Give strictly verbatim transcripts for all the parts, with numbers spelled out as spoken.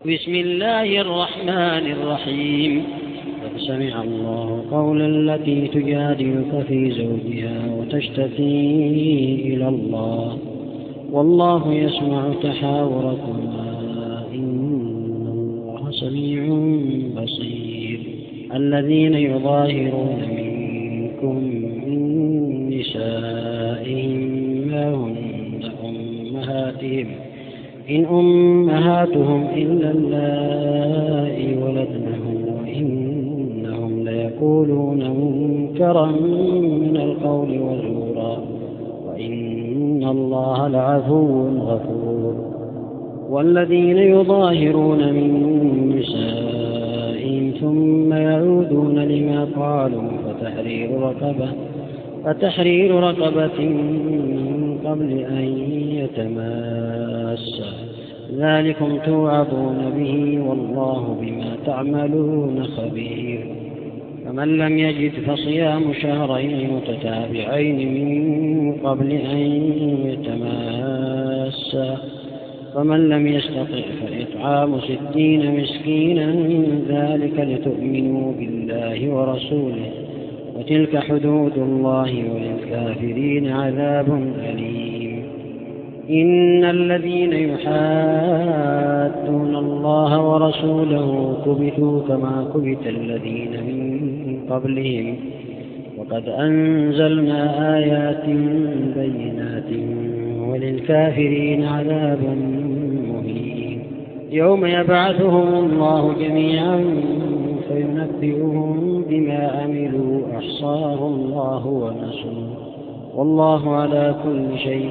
بسم الله الرحمن الرحيم. قد سمع الله قول التي تجادلك في زوجها وتشتكي إلى الله والله يسمع تحاوركما إن الله سميع بصير. الذين يظاهرون منكم من نسائهم ما هن أمهاتهم إن أمهاتهم إلا اللائي ولدنهم وإنهم ليقولون منكرا من القول وزورا وإن الله لعفو غفور. والذين يظاهرون من نسائهم ثم يعودون لما قالوا فتحرير رقبة فتحرير رقبة من قبل أن يتماسا ذلكم توعظون به والله بما تعملون خبير. فمن لم يجد فصيام شهرين متتابعين من قبل أن يتماسا فمن لم يستطع فإطعام ستين مسكينا ذلك لتؤمنوا بالله ورسوله وتلك حدود الله وللكافرين عذاب أليم. إن الذين يحادون الله ورسوله كبتوا كما كبت الذين من قبلهم وقد أنزلنا آيات بينات وللكافرين عذاب مهين. يوم يبعثهم الله جميعا فينبئهم بما عملوا أحصاه الله ونسوه والله على كل شيء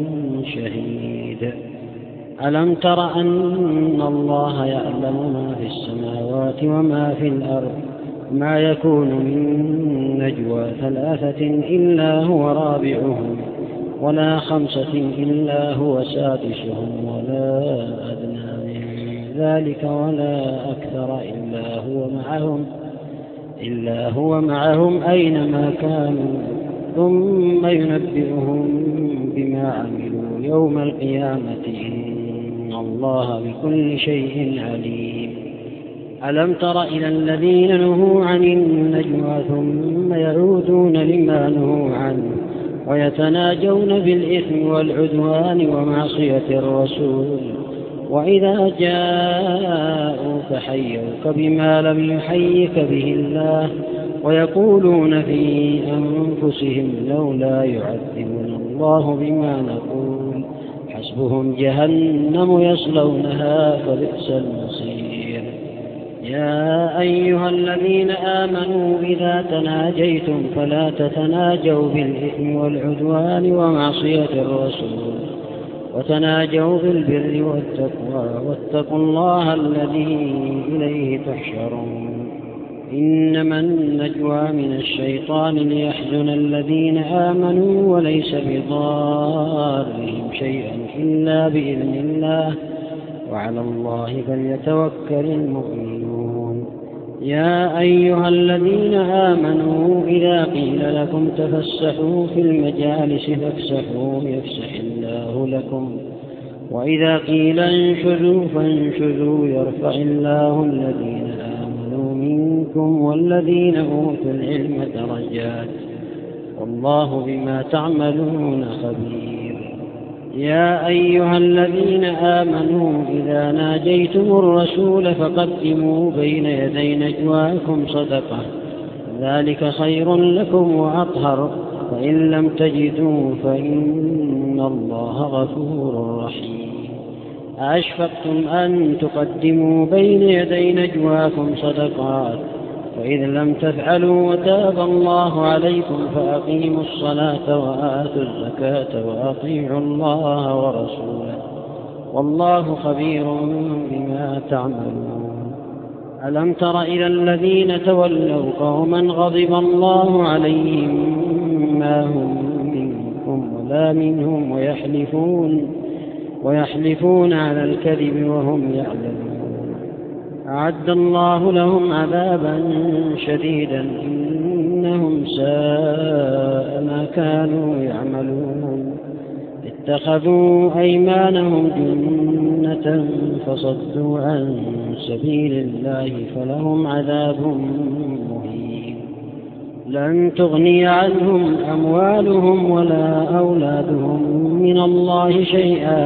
شهيد. ألم تر أن الله يعلم ما في السماوات وما في الأرض ما يكون من نجوى ثلاثة إلا هو رابعهم ولا خمسة إلا هو سادسهم ولا أدنى من ذلك ولا أكثر إلا هو معهم إلا هو معهم أينما كانوا ثم ينبئهم بما عملوا يوم القيامة إن الله بكل شيء عليم. ألم تر إلى الذين نهوا عن النجوى ثم يعودون لما نهوا عنه ويتناجون بالإثم والعدوان ومعصية الرسول وإذا جاءوك حيوك بما لم يحيك به الله ويقولون في أنفسهم لولا يعذبنا الله بما نقول حسبهم جهنم يصلونها فبئس المصير. يا أيها الذين آمنوا إذا تناجيتم فلا تتناجوا بالإثم والعدوان ومعصية الرسول وتناجوا بالبر والتقوى واتقوا الله الذي إليه تحشرون. إنما النجوى من الشيطان ليحزن الذين آمنوا وليس بضارهم شيئا إلا بإذن الله وعلى الله فليتوكل المؤمنون. يا أيها الذين آمنوا إذا قيل لكم تفسحوا في المجالس فافسحوا يفسح الله لكم وإذا قيل انشزوا فانشزوا يرفع الله الذين آمنوا منكم والذين أوتوا العلم درجات والله بما تعملون خبير. يا أيها الذين آمنوا إذا ناجيتم الرسول فقدموا بين يدي نجواكم صدقة ذلك خير لكم وأطهر فإن لم تجدوا فإن الله غفور رحيم. أأشفقتم أن تقدموا بين يدي نجواكم صدقات فإذ لم تفعلوا وتاب الله عليكم فأقيموا الصلاة وآتوا الزكاة وأطيعوا الله ورسوله والله خبير بما تعملون. ألم تر إلى الذين تولوا قوما غضب الله عليهم ما هم منكم ولا منهم ويحلفون ويحلفون على الكذب وهم يعلمون. أعد الله لهم عذابا شديدا إنهم ساء ما كانوا يعملون. اتخذوا أيمانهم جنة جنة فصدوا عن سبيل الله فلهم عذاب مهين. لن تغني عنهم أموالهم ولا أولادهم من الله شيئا،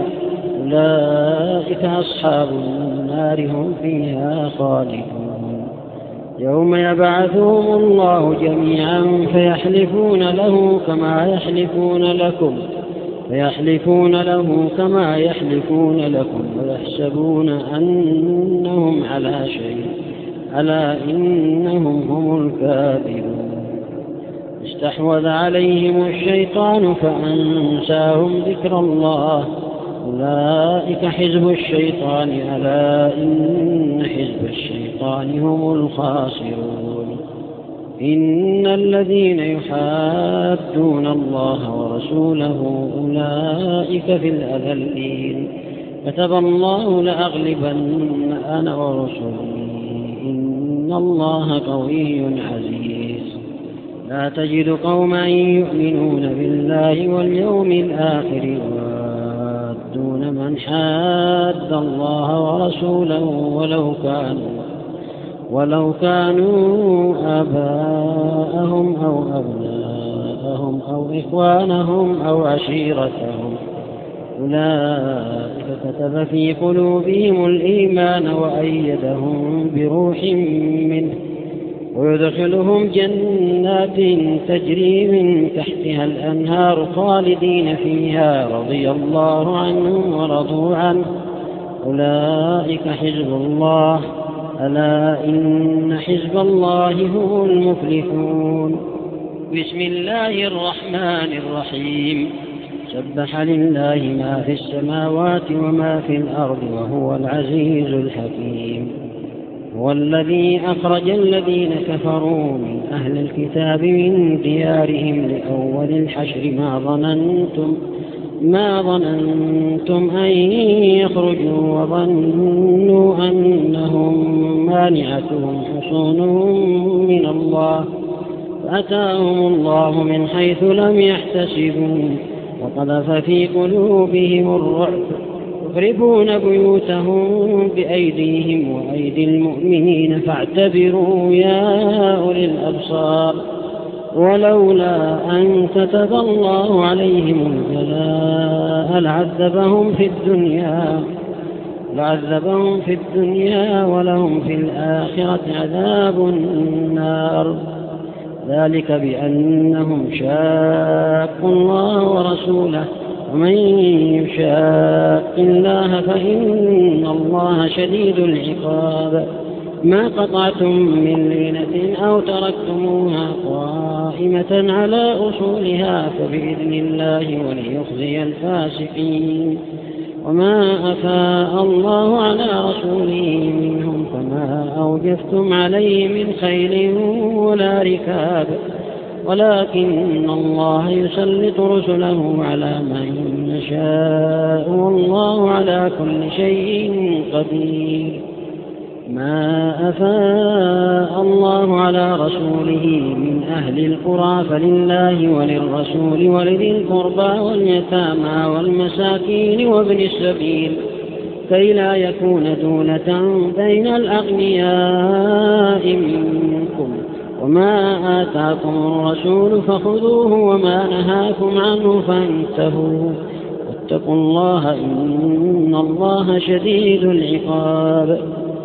أولئك أصحاب النار هم فيها خالدون. يوم يبعثهم الله جميعا فيحلفون له كما يحلفون لكم فيحلفون له كما يحلفون لكم ويحسبون أنهم على شيء، ألا إنهم هم الكاذبون. استحوذ عليهم الشيطان فأنساهم ذكر الله، أولئك حزب الشيطان، ألا إن حزب الشيطان هم الخاسرون. إن الذين يحادون الله ورسوله أولئك في الأذلين، كتب الله لأغلبن أنا ورسلي، إن الله قوي عزيز. لا تجد قوما يؤمنون بالله واليوم الآخر يوادون من حاد الله ورسوله ولو كانوا ولو كانوا آباءهم أو أبناءهم أو إخوانهم أو عشيرتهم، أولئك كتب في قلوبهم الإيمان وأيدهم بروح منه، ويدخلهم جنات تجري من تحتها الأنهار خالدين فيها، رضي الله عنهم ورضوا عنه، أولئك حزب الله، ألا إن حزب الله هم المفلحون. بسم الله الرحمن الرحيم. سبح لله ما في السماوات وما في الأرض وهو العزيز الحكيم. هو الذي أخرج الذين كفروا من أهل الكتاب من ديارهم لأول الحشر ما ظننتم ما ظننتم أن يخرجوا وظنوا أنهم مانعتهم حصونهم من الله، فأتاهم الله من حيث لم يحتسبوا وقذف في قلوبهم الرعب، يخربون بيوتهم بأيديهم وأيدي المؤمنين، فاعتبروا يا أولي الأبصار. ولولا أن كتب الله عليهم الجلاء لعذبهم في الدنيا لعذبهم في الدنيا ولهم في الآخرة عذاب النار، ذلك بأنهم شاقوا الله ورسوله، ومن يشاق الله فإن الله شديد العقاب. ما قطعتم من لينة أو تركتموها قائمة على أصولها فبإذن الله وليخزي الفاسقين. وما أفاء الله على رسوله منهم فما أوجفتم عليه من خيل ولا ركاب، ولكن الله يسلط رسله على من يشاء والله على كل شيء قدير. ما أفاء الله على رسوله من أهل القرى فلله وللرسول ولذي القربى واليتامى والمساكين وابن السبيل، كي لا يكون دولة بين الأغنياء منكم. وما آتاكم الرسول فخذوه وما نهاكم عنه فانتهوا، واتقوا الله إن الله شديد العقاب.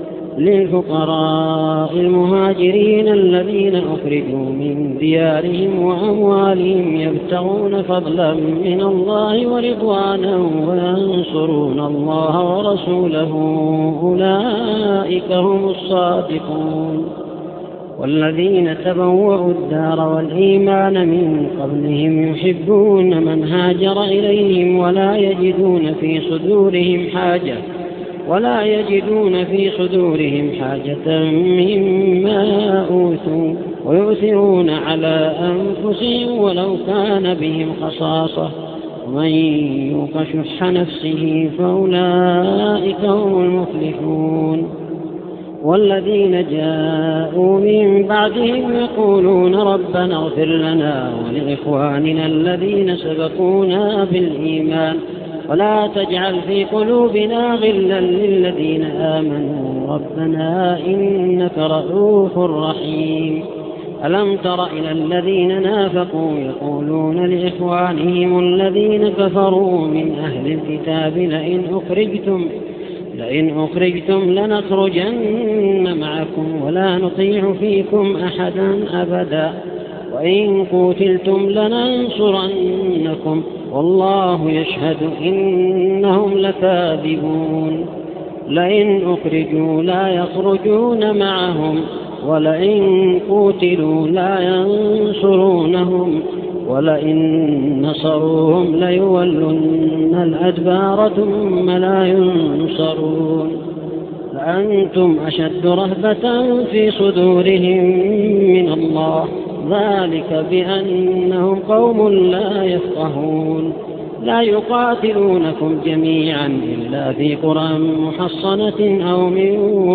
للفقراء المهاجرين الذين أخرجوا من ديارهم وأموالهم يبتغون فضلا من الله ورضوانا وينصرون الله ورسوله، أولئك هم الصادقون. والذين تبوأوا الدار والإيمان من قبلهم يحبون من هاجر إليهم ولا يجدون في صدورهم حاجة ولا يجدون في صدورهم حاجة مما أوتوا ويؤثرون على أنفسهم ولو كان بهم خصاصة، ومن يوق شح نفسه فأولئك هم المفلحون. والذين جاءوا من بعدهم يقولون ربنا اغفر لنا ولإخواننا الذين سبقونا بالإيمان ولا تجعل في قلوبنا غلا للذين آمنوا ربنا إنك رؤوف رحيم. ألم تر إلى الذين نافقوا يقولون لإخوانهم الذين كفروا من أهل الكتاب لئن أخرجتم لئن أخرجتم لنخرجن معكم ولا نطيع فيكم أحدا أبدا وإن قتلتم لننصرنكم والله يشهد إنهم لكاذبون. لئن أخرجوا لا يخرجون معهم ولئن قتلوا لا ينصرونهم ولئن نصروهم ليولن الأدبار ثم لا ينصرون. فأنتم أشد رهبة في صدورهم من الله ذلك بأنهم قوم لا يفقهون. لا يقاتلونكم جميعا إلا في قرى محصنة أو من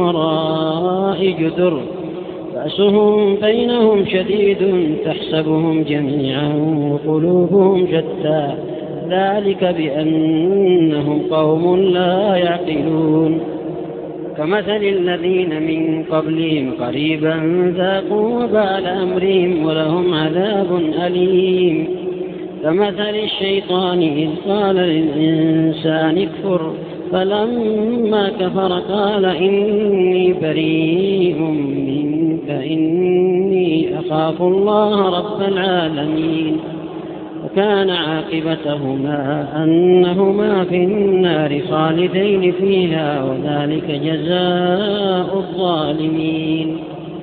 وراء جدر بأسهم بينهم شديد تحسبهم جميعا وقلوبهم شتى ذلك بأنهم قوم لا يعقلون. كمثل الذين من قبلهم قريبا ذاقوا وبال أمرهم ولهم عذاب أليم. كمثل الشيطان إذ قال للإنسان اكفر فلما كفر قال إني بريء منك إني أخاف الله رب العالمين. وكان عاقبتهما أنهما في النار خالدين فيها وذلك جزاء الظالمين.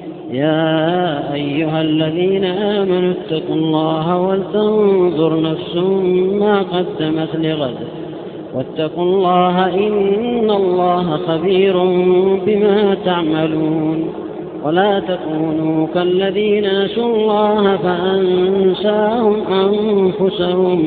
يا أيها الذين آمنوا اتقوا الله ولتنظر نفس ما قدمت لغد واتقوا الله إن الله خبير بما تعملون. ولا تكونوا كالذين نسوا الله فأنساهم أنفسهم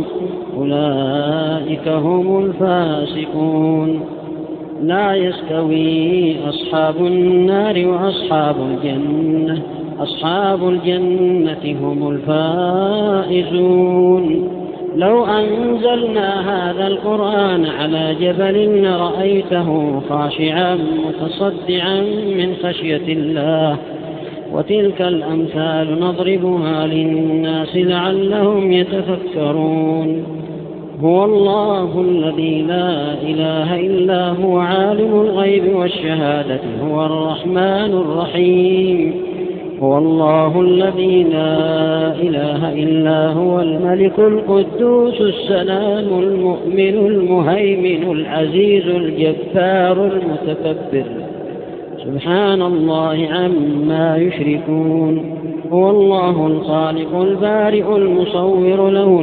أولئك هم الفاسقون. لا يستوي أصحاب النار وأصحاب الجنة أصحاب الجنة هم الفائزون. لو أنزلنا هذا القرآن على جبل لرأيته خاشعا متصدعا من خشية الله. وتلك الأمثال نضربها للناس لعلهم يتفكرون. هو الله الذي لا إله إلا هو عالم الغيب والشهادة هو الرحمن الرحيم. هو الله الذي لا إله إلا هو الملك القدوس السلام المؤمن المهيمن العزيز الجبار المتكبر سبحان الله عما يشركون. هو الله الخالق البارئ المصور له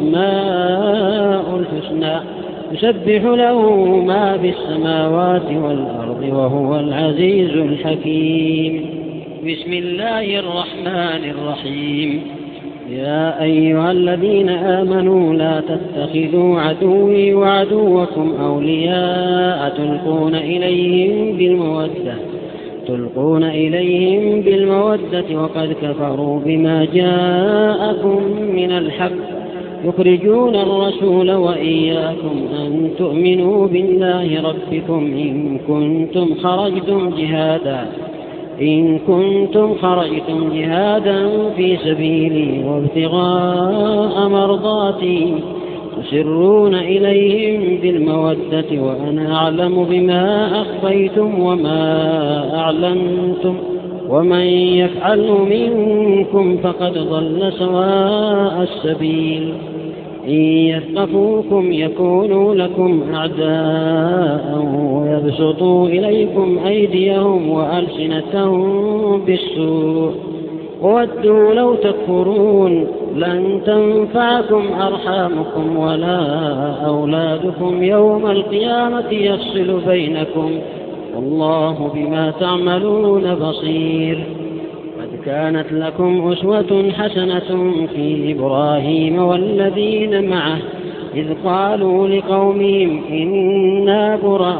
الأسماء الحسنى يسبح له ما في السماوات والأرض وهو العزيز الحكيم. بسم الله الرحمن الرحيم. يا أيها الذين آمنوا لا تتخذوا عدوي وعدوكم أولياء تلقون إليهم بالمودة تلقون إليهم بالمودة وقد كفروا بما جاءكم من الحق يخرجون الرسول وإياكم أن تؤمنوا بالله ربكم إن كنتم خرجتم جهادا إن كنتم خرجتم جهادا في سبيلي وابتغاء مرضاتي تسرون إليهم بالمودة وأنا أعلم بما أخفيتم وما أعلنتم ومن يفعله منكم فقد ضل سواء السبيل. إن يثقفوكم يكونوا لكم أعداء ويبسطوا إليكم أيديهم وألسنتهم بالسوء ودوا لو تكفرون لن تنفعكم أرحامكم ولا أولادكم يوم القيامة يفصل بينكم والله بما تعملون بصير. قد كانت لكم أسوة حسنة في إبراهيم والذين معه إذ قالوا لقومهم إنا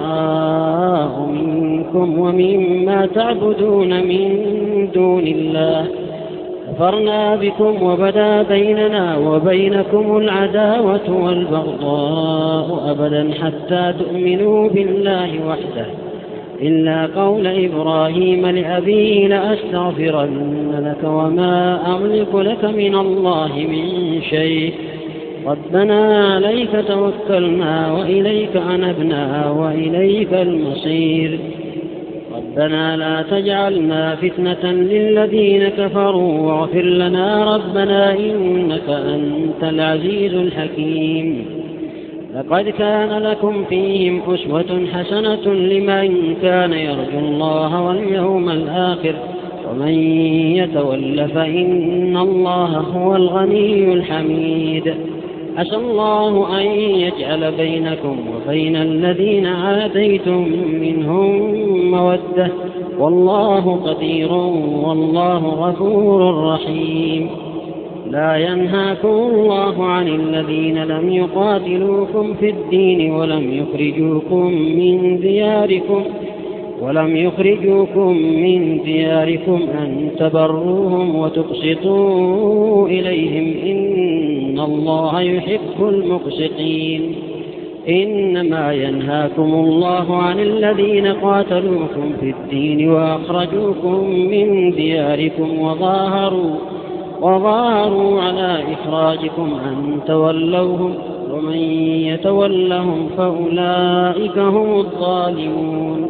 براء منكم ومما تعبدون من دون الله كفرنا بكم وبدا بيننا وبينكم العداوة والبغضاء أبدا حتى تؤمنوا بالله وحده إلا قول إبراهيم لأبيه لأستغفرن لك وما أملك لك من الله من شيء ربنا عليك توكلنا وإليك أنبنا وإليك المصير ربنا لا تجعلنا فتنة للذين كفروا واغفر لنا ربنا إنك أنت العزيز الحكيم لقد كان لكم فيهم أسوة حسنة لمن كان يرجو الله واليوم الآخر ومن يتول فإن الله هو الغني الحميد عسى الله أن يجعل بينكم وبين الذين عاديتم منهم مودة والله قدير والله غفور رحيم لا ينهاكم الله عن الذين لم يقاتلوكم في الدين ولم يخرجوكم من دياركم ولم يخرجوكم من دياركم أن تبروهم وتقسطوا إليهم إن الله يحب المقسطين إنما ينهاكم الله عن الذين قاتلوكم في الدين وأخرجوكم من دياركم وظاهروا وظاهروا على إخراجكم أن تولوهم ومن يتولهم فأولئك هم الظالمون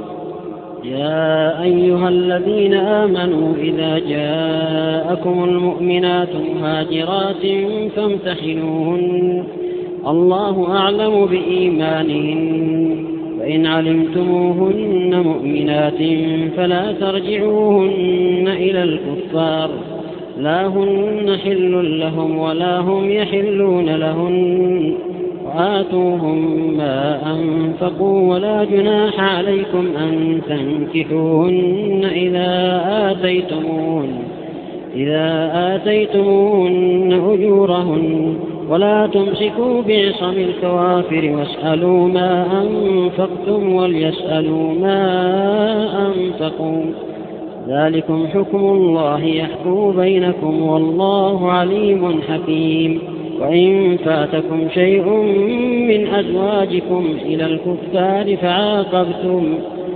يا أيها الذين آمنوا إذا جاءكم المؤمنات مهاجرات فامتحنوهن الله أعلم بإيمانهن فإن علمتموهن مؤمنات فلا ترجعوهن إلى الكفار لا هن حل لهم ولا هم يحلون لهن وآتوهم ما أنفقوا ولا جناح عليكم أن تنكحوهن إذا آتيتموهن إذا آتيتموهن أجورهن ولا تمسكوا بعصم الكوافر واسألوا ما أنفقتم وليسألوا ما أنفقوا ذلكم حكم الله يحكم بينكم والله عليم حكيم وإن فاتكم شيء من أزواجكم إلى الكفار فعاقبتم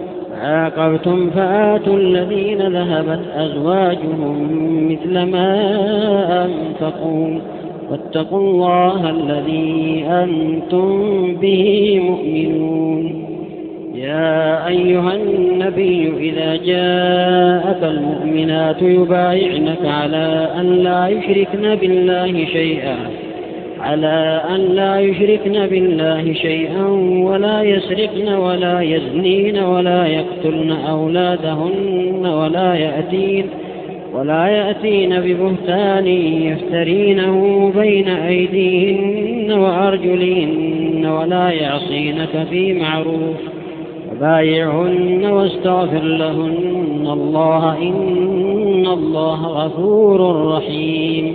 عاقبتم فآتوا الذين ذهبت أزواجهم مثل ما أنفقوا واتقوا الله الذي أنتم به مؤمنون يا أيها النبي إذا جاءك المؤمنات يبايعنك على أن لا يشركن بالله شيئا على أن لا يشركن بالله شيئا ولا يسرقن ولا يزنين ولا يقتلن أولادهن ولا يأتين ولا يأتين ببهتان يفترينه بين أيديهن وأرجلهن ولا يعصينك في معروف بايعهن واستغفر لهن الله إن الله غفور رحيم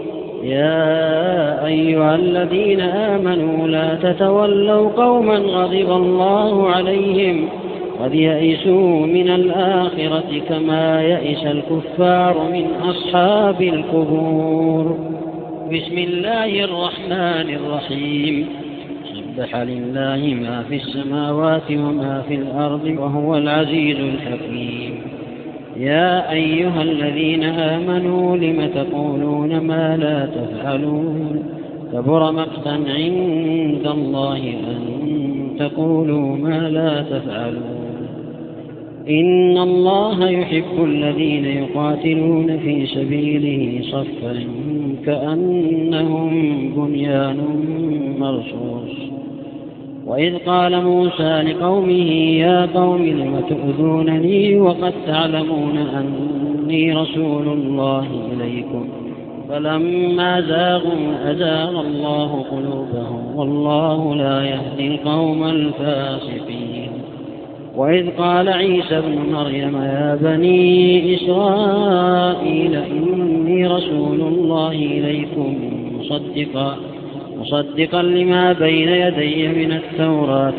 يا أيها الذين آمنوا لا تتولوا قوما غضب الله عليهم قد يئسوا من الآخرة كما يئس الكفار من أصحاب القبور بسم الله الرحمن الرحيم سبح لله ما في السماوات وما في الأرض وهو العزيز الحكيم يا أيها الذين آمنوا لم تقولون ما لا تفعلون كبر مقتا عند الله أن تقولوا ما لا تفعلون إن الله يحب الذين يقاتلون في سبيله صفا كأنهم بنيان مرصوص وإذ قال موسى لقومه يا قوم لم تؤذونني وقد تعلمون أني رسول الله إليكم فلما زاغوا أزاغ الله قلوبهم والله لا يهدي القوم الفاسقين وإذ قال عيسى ابن مريم يا بني إسرائيل إني رسول الله إليكم مصدقا مصدقا لما بين يدي من التوراة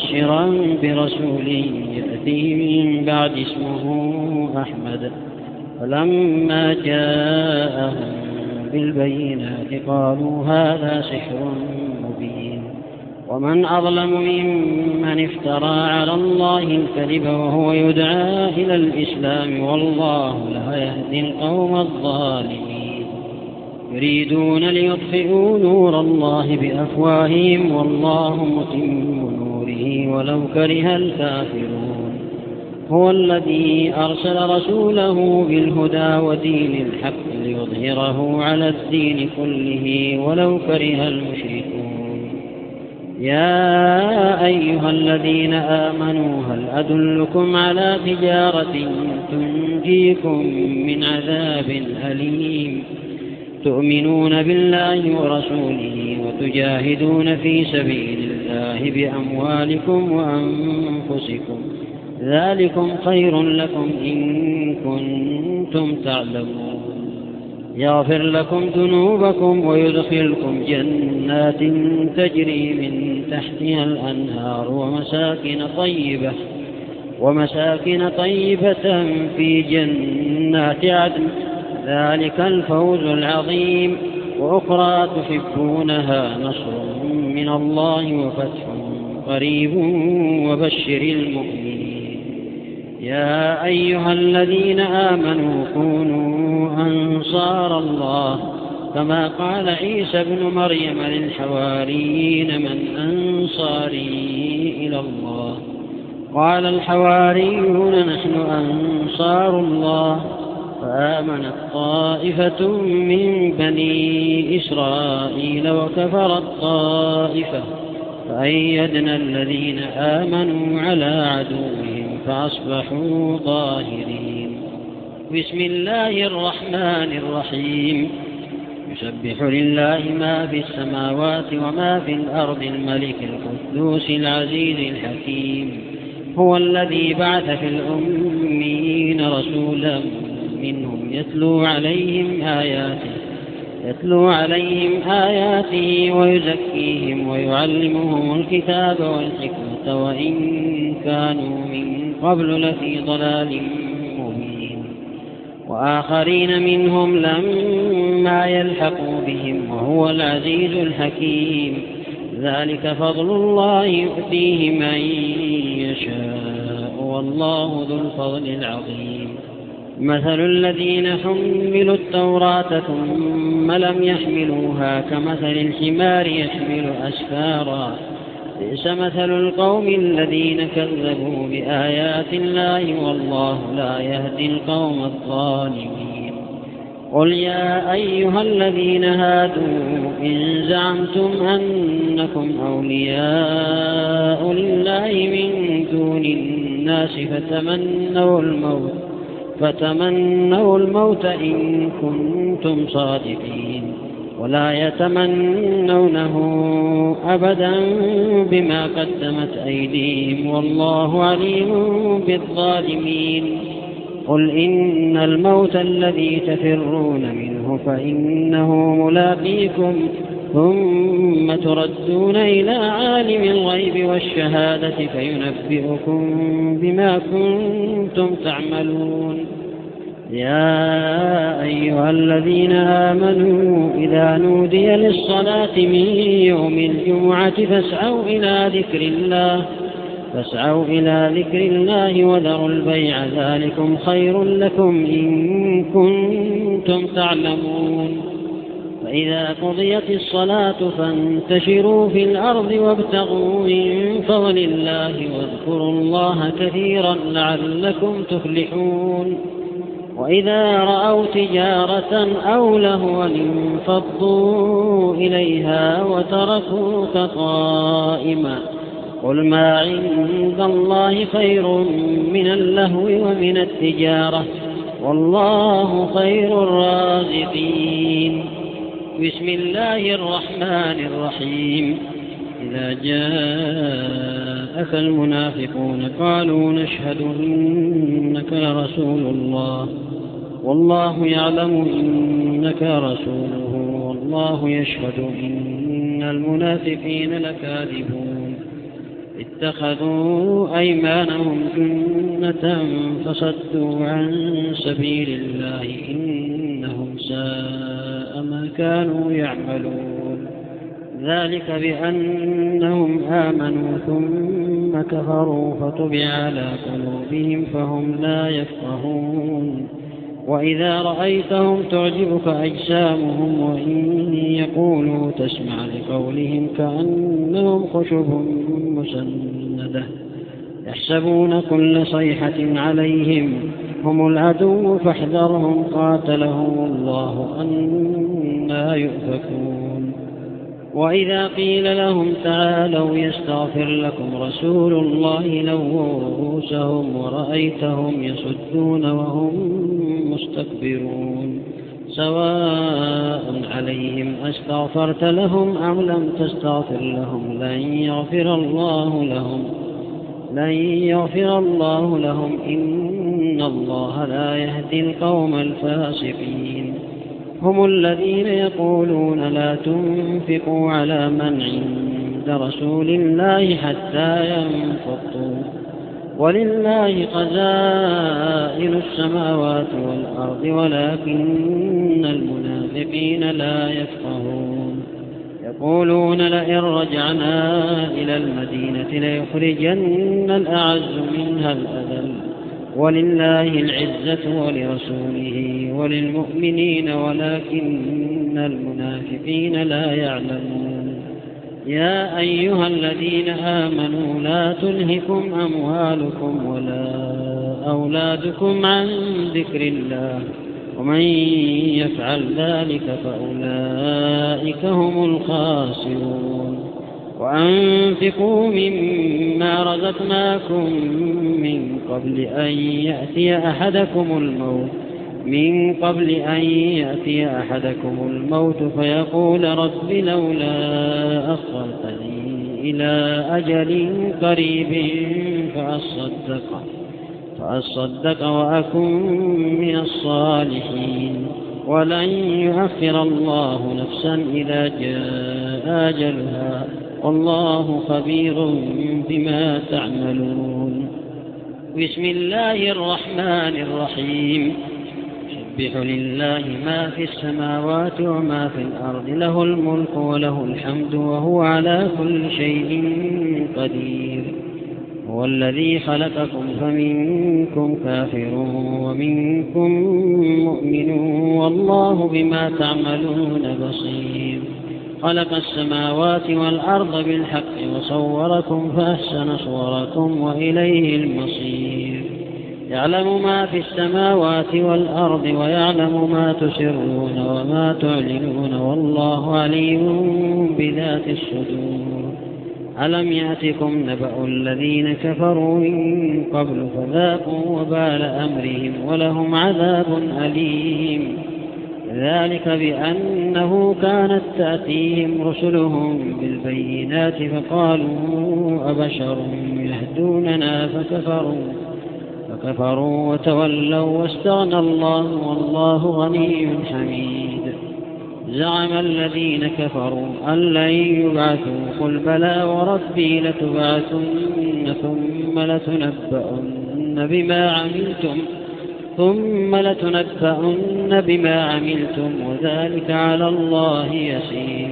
ومبشرا برسول يأتي من بعد اسمه أحمد فلما جاءهم بالبينات قالوا هذا سحر مبين ومن أظلم ممن افترى على الله الكذب وهو يدعى إلى الإسلام والله لا يهدي القوم الظالمين يريدون ليطفئوا نور الله بأفواههم والله متم نوره ولو كره الكافرون هو الذي أرسل رسوله بالهدى ودين الحق ليظهره على الدين كله ولو كره المشركون يا أيها الذين آمنوا هل أدلكم على تجارة تنجيكم من عذاب أليم تؤمنون بالله ورسوله وتجاهدون في سبيل الله بأموالكم وأنفسكم ذلكم خير لكم إن كنتم تعلمون يغفر لكم ذنوبكم ويدخلكم جنات تجري من تحتها الأنهار ومساكن طيبة ومساكن طيبة في جنات عدن ذلك الفوز العظيم وأخرى تحبونها نصر من الله وفتح قريب وبشر المؤمنين يا أيها الذين آمنوا كونوا أنصار الله كما قال عيسى ابن مريم للحواريين من أنصاري إلى الله قال الحواريون نحن أنصار الله فآمنت طائفة من بني إسرائيل وكفرت طائفة فأيدنا الذين آمنوا على عدوهم فأصبحوا ظاهرين بسم الله الرحمن الرحيم يسبح لله ما في السماوات وما في الأرض الملك القدوس العزيز الحكيم هو الذي بعث في الأميين رسولا منهم يتلو عليهم آياته يتلو عليهم آياته ويزكيهم ويعلمهم الكتاب والحكمة وإن كانوا من قبل لفي ضلال مبين وآخرين منهم لما يلحقوا بهم وهو العزيز الحكيم ذلك فضل الله يؤتيه من يشاء والله ذو الفضل العظيم مثل الذين حملوا التوراة ثم لم يحملوها كمثل الحمار يحمل أسفارا بئس مثل القوم الذين كذبوا بآيات الله والله لا يهدي القوم الظالمين قل يا أيها الذين هادوا إن زعمتم أنكم أولياء لله من دون الناس فتمنوا الموت فتمنوا الموت إن كنتم صادقين ولا يتمنونه أبدا بما قدمت أيديهم والله عليم بالظالمين قل إن الموت الذي تفرون منه فإنه ملاقيكم ثم تردون إلى عالم الغيب والشهادة فينبئكم بما كنتم تعملون يا أيها الذين آمنوا إذا نودي للصلاة من يوم الجمعة فاسعوا إلى ذكر الله فاسعوا إلى ذكر الله وذروا البيع ذلكم خير لكم إن كنتم تعلمون فإذا قضيت الصلاة فانتشروا في الأرض وابتغوا من فضل الله واذكروا الله كثيرا لعلكم تفلحون وإذا رأوا تجارة أو لهوا انفضوا إليها وتركوك قائما قل ما عند الله خير من اللهو ومن التجارة والله خير الرازقين بسم الله الرحمن الرحيم إذا جاءك المنافقون قالوا نشهد إنك لرسول الله والله يعلم إنك رسوله والله يشهد إن المنافقين لكاذبون اتخذوا أيمانهم جنة فصدوا عن سبيل الله إنهم ساء ما كانوا يعملون. ذلك بأنهم آمنوا ثم كفروا فطبع على قلوبهم فهم لا يفقهون. وإذا رأيتهم تعجبك أجسامهم وإن يقولوا تسمع لقولهم كأنهم خشب مسندة يحسبون كل صيحة عليهم هم العدو فاحذرهم قاتلهم الله أنى يؤفكون. وإذا قيل لهم تعالوا يستغفر لكم رسول الله لووا رؤوسهم ورأيتهم يصدون وهم مستكبرون. سواء عليهم أستغفرت لهم أم لم تستغفر لهم لن يغفر الله لهم لن يغفر الله لهم إن الله لا يهدي القوم الفاسقين. هم الذين يقولون لا تنفقوا على من عند رسول الله حتى ينفضوا ولله خزائن السماوات والأرض ولكن المنافقين لا يفقهون. يقولون لئن رجعنا إلى المدينة ليخرجن الأعز منها الأذل ولله العزة ولرسوله وللمؤمنين ولكن المنافقين لا يعلمون. يا أيها الذين آمنوا لا تلهكم أموالكم ولا أولادكم عن ذكر الله ومن يفعل ذلك فأولئك هم الخاسرون. وأنفقوا مما رزقناكم من قبل أن يأتي أحدكم الموت من قبل أن يأتي أحدكم الموت فيقول رب لولا أخرتني إلى أجل قريب فأصدق فأصدق وأكن من الصالحين ولن يؤخر الله نفسا إذا جاء أجلها والله خبير بما تعملون. بسم الله الرحمن الرحيم. يسبح لله ما في السماوات وما في الأرض له الملك وله الحمد وهو على كل شيء قدير. هو الذي خلقكم فمنكم كافر ومنكم مؤمن والله بما تعملون بصير. خلق السماوات والأرض بالحق وصوركم فأحسن صوركم وإليه المصير. يعلم ما في السماوات والأرض ويعلم ما تسرون وما تعلنون والله عليم بذات الصدور. ألم يأتكم نبأ الذين كفروا من قبل فذاقوا وبال أمرهم ولهم عذاب أليم. ذلك بأنه كانت تأتيهم رسلهم بالبينات فقالوا أبشر يهدوننا فكفروا فكفروا وتولوا واستغنى الله والله غني حميد. زعم الذين كفروا أن لن يبعثوا قل بلى وربي لتبعثن ثم لتنبؤن بما عملتم ثم لتنبؤن بما عملتم وذلك على الله يسير.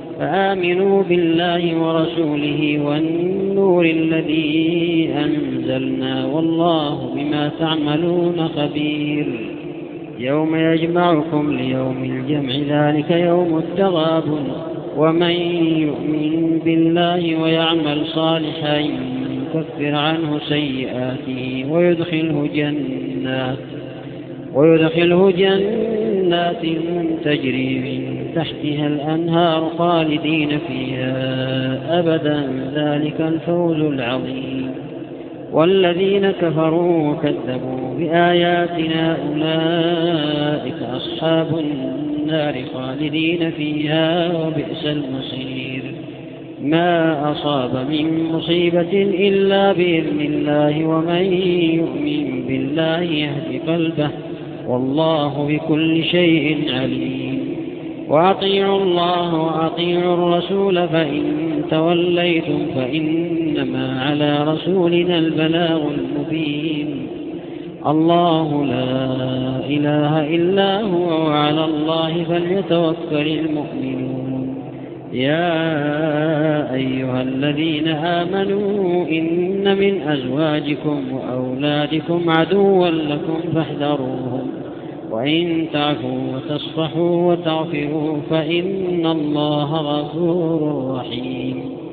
فآمنوا بالله ورسوله والنور الذي أنزلنا والله بما تعملون خبير. يوم يجمعكم ليوم الجمع ذلك يوم التغابن ومن يؤمن بالله ويعمل صالحا يكفر عنه سيئاته ويدخله جنات ويدخله جنات تجري من تحتها الأنهار خالدين فيها أبدا ذلك الفوز العظيم. والذين كفروا وكذبوا بآياتنا أولئك أصحاب النار خالدين فيها وبئس المصير. ما أصاب من مصيبة إلا بإذن الله ومن يؤمن بالله يهد قلبه والله بكل شيء عليم. وأطيعوا الله وأطيعوا الرسول فإن توليتم فإنما على رسولنا البلاغ المبين. الله لا إله إلا هو وعلى الله فليتوكل المؤمنون. يا أيها الذين آمنوا إن من أزواجكم وأولادكم عدوا لكم فاحذروهم وإن تعفوا وتصفحوا وتغفروا فإن الله غفور رحيم.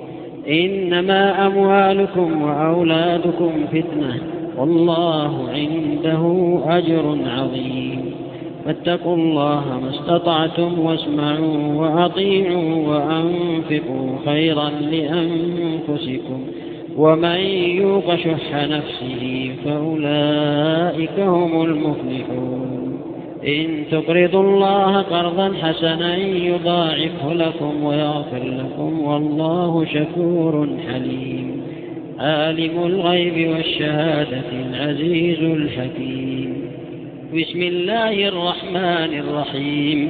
إنما أموالكم وأولادكم فتنة والله عنده أجر عظيم. فاتقوا الله ما استطعتم واسمعوا وأطيعوا وأنفقوا خيرا لأنفسكم ومن يوق شح نفسه فأولئك هم المفلحون. إن تقرضوا الله قرضا حسنا يضاعفه لكم ويغفر لكم والله شكور حليم. عالم الغيب والشهادة العزيز الحكيم. بسم الله الرحمن الرحيم.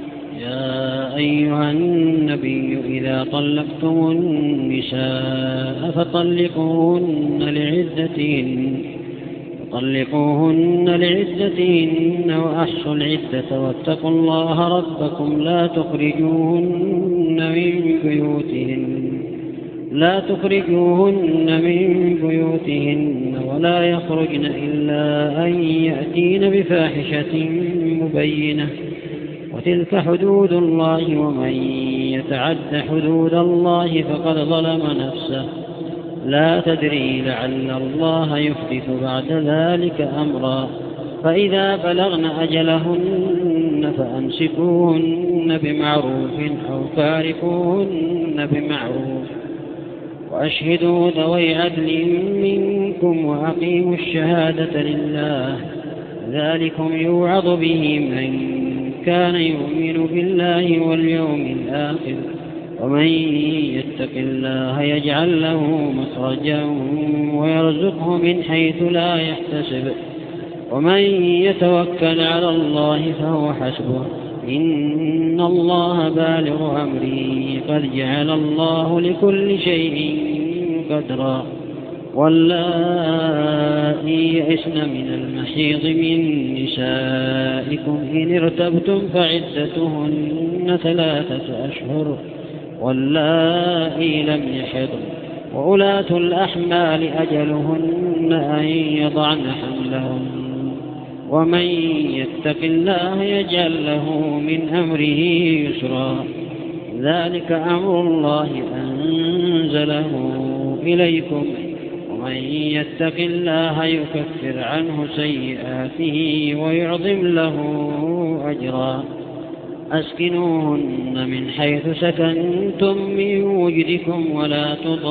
يا أيها النبي إذا طلقتم النساء فطلقوهن لعدتهن فطلقوهن لعدتهن وأحصوا العدة واتقوا الله ربكم لا تخرجوهن من بيوتهن لا تخرجوهن من بيوتهن ولا يخرجن إلا أن يأتين بفاحشة مبينة وتلك حدود الله ومن يتعد حدود الله فقد ظلم نفسه. لا تدري لعل الله يحدث بعد ذلك أمرا. فإذا بلغن أجلهن فأمسكوهن بمعروف أو فارقوهن بمعروف وأشهدوا ذوي عدل منكم وأقيموا الشهادة لله. ذلكم يوعظ به من كان يؤمن بالله واليوم الآخر ومن يتق الله يجعل له مخرجا ويرزقه من حيث لا يحتسب ومن يتوكل على الله فهو حسبه إن الله بالغ أمره قد جعل الله لكل شيء قدرا. واللائي يئسن من المحيض من نسائكم إن ارتبتم فعدتهن ثلاثة أشهر واللائي لم يحضن وأولاة الأحمال أجلهن أن يضعن حملهن ومن يتق الله يجعل له من أمره يسرا. ذلك أمر الله أنزله إليكم ومن يتق الله يكفر عنه سيئاته ويعظم له أجرا. أسكنوهن من حيث سكنتم من وجدكم ولا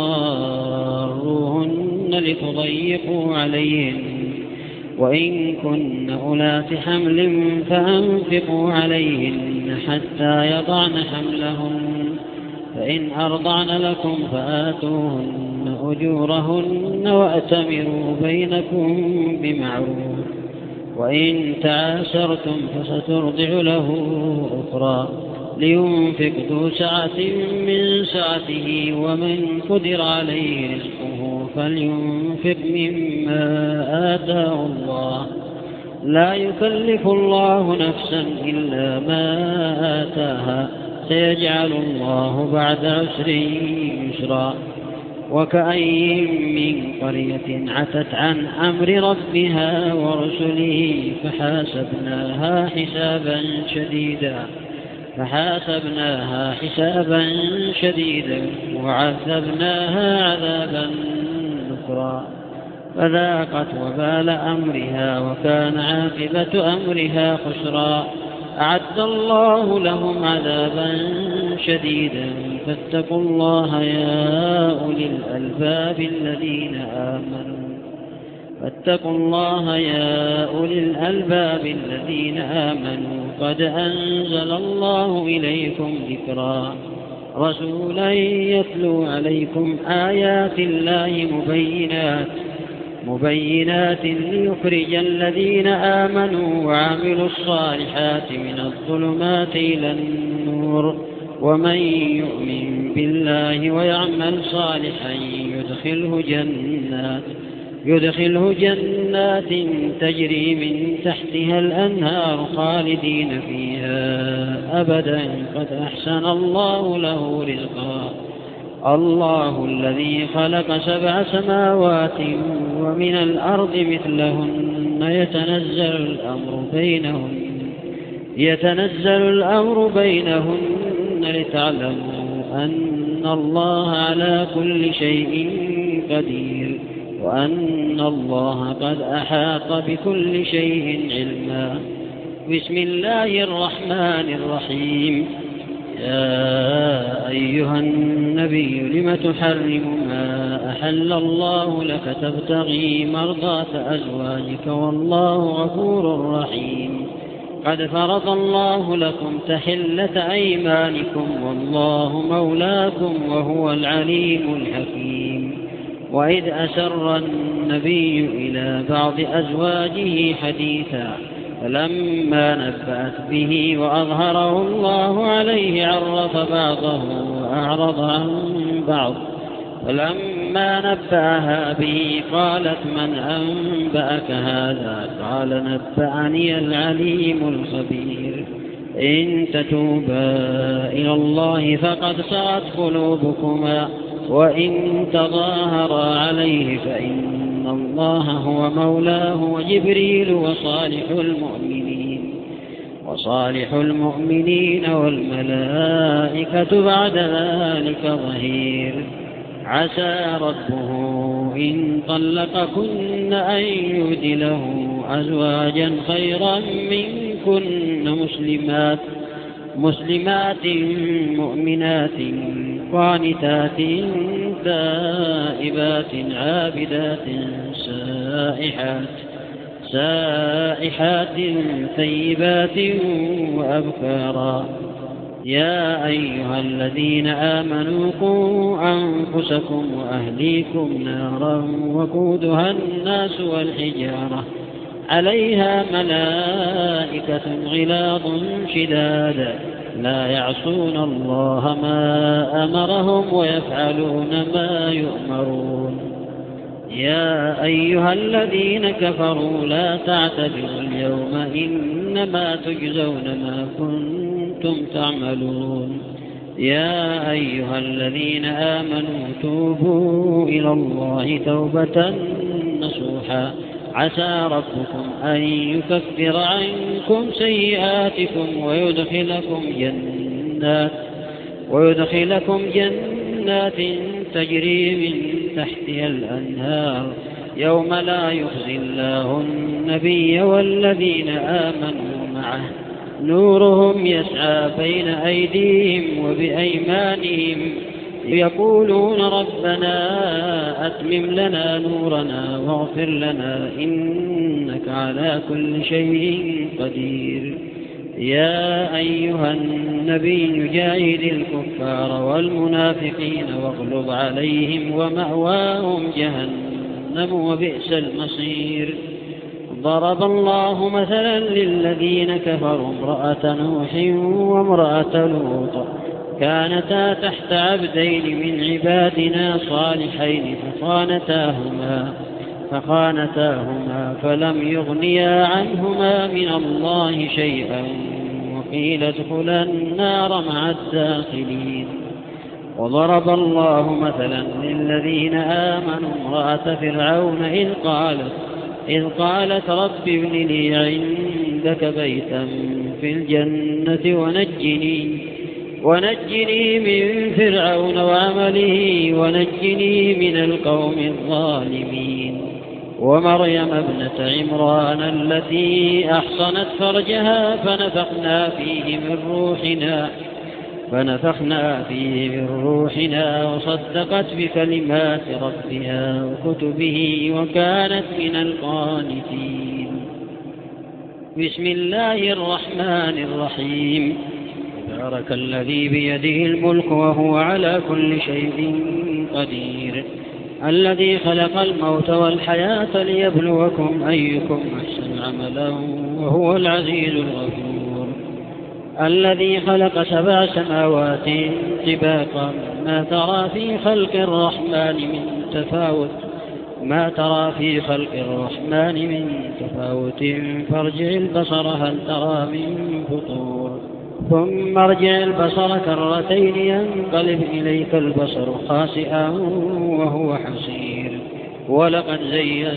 تضاروهن لتضيقوا عليهن وإن كن أولات حمل فأنفقوا عليهن حتى يضعن حملهن فإن أرضعن لكم فآتوهن أجورهن وأتمروا بينكم بمعروف وإن تعاسرتم فسترضع له أخرى لينفق ذو سعة من سعته ومن قدر عليه رزقه فلينفق مما آتاه الله لا يكلف الله نفسا إلا ما آتاها سيجعل الله بعد عسر يسرا. وكأين من قرية عتت عن أمر ربها ورسله فحاسبناها حسابا شديدا فحاسبناها حسابا شديدا وعذبناها عذابا نكرا فذاقت وبال أمرها وكان عاقبة أمرها خسرا. أعد الله لهم عذابا شديدا فاتقوا الله يا أولي الألباب الذين آمنوا فاتقوا الله يا أولي الألباب الذين آمنوا قد أنزل الله إليكم ذكرا رسولا يتلو عليكم آيات الله مبينات مبينات ليخرج الذين آمنوا وعملوا الصالحات من الظلمات إلى النور ومن يؤمن بالله ويعمل صالحا يدخله جنات يدخله جنات تجري من تحتها الأنهار خالدين فيها أبدا قد أحسن الله له رزقا. الله الذي خلق سبع سماوات ومن الأرض مثلهن يتنزل الأمر بينهن يتنزل الأمر بينهن لتعلموا أن الله على كل شيء قدير وأن الله قد أحاط بكل شيء علما. بسم الله الرحمن الرحيم. يا أيها النبي لم تحرم ما أحل الله لك تبتغي مرضات أزواجك والله غفور رحيم. قد فرض الله لكم تحلة أيمانكم والله مولاكم وهو العليم الحكيم. وإذ أسر النبي إلى بعض أزواجه حديثا فلما نبأت به وأظهره الله عليه عرف بعضه وأعرض عن بعض فلما نبأها به قالت من أنبأك هذا قال نبأني العليم الخبير. إن تتوبا إلى الله فقد سعت قلوبكما وإن تظاهرا عليه فإن الله هو مولاه وجبريل وصالح المؤمنين وصالح المؤمنين والملائكة بعد ذلك ظهير. عسى ربه إن طلقكن أن يبدله أزواجا خيرا منكن مسلمات مسلمات مؤمنات قانتات تائبات عابدات سائحات سائحات ثيبات وأبكارا. يا أيها الذين آمنوا قوا أنفسكم وأهليكم نارا وقودها الناس والحجارة عليها ملائكة غلاظ شداد لا يعصون الله ما أمرهم ويفعلون ما يؤمرون. يا أيها الذين كفروا لا تعتذروا اليوم إنما تجزون ما كنتم تعملون. يا أيها الذين آمنوا توبوا إلى الله توبة نصوحا عسى ربكم أن يكفر عنكم سيئاتكم ويدخلكم جنات ويدخلكم جنات تجري من تحتها الأنهار يوم لا يخزي الله النبي والذين آمنوا معه نورهم يسعى بين أيديهم وبأيمانهم يقولون ربنا أتمم لنا نورنا واغفر لنا إنك على كل شيء قدير. يا أيها النبي جاهد الكفار والمنافقين واغلظ عليهم ومأواهم جهنم وبئس المصير. ضرب الله مثلا للذين كفروا امرأة نوح وامرأة لوط كانتا تحت عبدين من عبادنا صالحين فخانتاهما فخانتاهما فلم يغنيا عنهما من الله شيئا وقيل ادخلا النار مع الداخلين. وضرب الله مثلا للذين آمنوا امرأة فرعون إذ قالت إذ قالت رب ابن لي عندك بيتا في الجنة ونجني ونجني من فرعون وعمله ونجني من القوم الظالمين. ومريم ابنة عمران التي أحصنت فرجها فنفخنا فيه من روحنا فنفخنا فيه من روحنا وصدقت بكلمات ربها وكتبه وكانت من القانتين. بسم الله الرحمن الرحيم. تبارك الذي بيده الملك وهو على كل شيء قدير. الذي خلق الموت والحياة ليبلوكم أيكم أحسن عملا وهو العزيز الغفور الذي خلق سبع سماوات طباقا ما ترى في خلق الرحمن من تفاوت ما ترى في خلق الرحمن من تفاوت فارجع البصر هل ترى من فطور ثم ارجع البصر كرتين ينقلب إليك البصر خاسئا وهو حسير ولقد زينا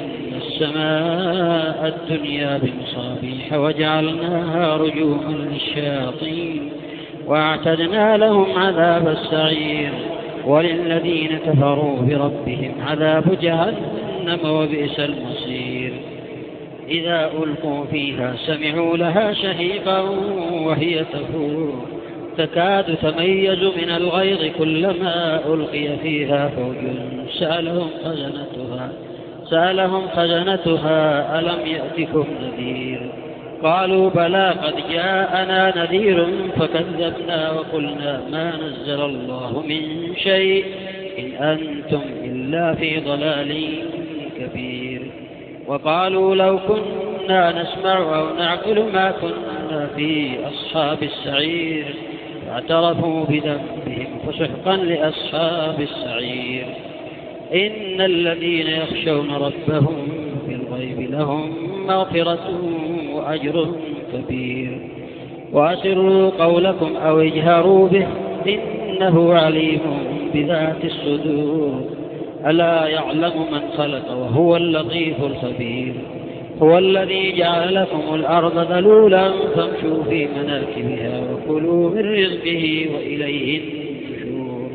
السماء الدنيا بمصابيح وجعلناها رجوما للشياطين وأعتدنا لهم عذاب السعير وللذين كفروا بربهم عذاب جهنم وبئس المصير إذا ألقوا فيها سمعوا لها شهيقا وهي تفور تكاد تميز من الغيظ كلما ألقي فيها فوج سألهم خزنتها سألهم خزنتها ألم يأتكم نذير قالوا بلى قد جاءنا نذير فكذبنا وقلنا ما نزل الله من شيء إن أنتم إلا في ضلال كبير وقالوا لو كنا نسمع أو نعقل ما كنا في أصحاب السعير فاعترفوا بذنبهم فسحقا لأصحاب السعير إن الذين يخشون ربهم بالغيب لهم مغفرة وأجر كبير وأسروا قولكم أو اجهروا به إنه عليم بذات الصدور ألا يعلم من خلق وهو اللطيف الخبير هو الذي جعل لكم الأرض ذلولا فامشوا في مناكبها وكلوا من رزقه وإليه النشور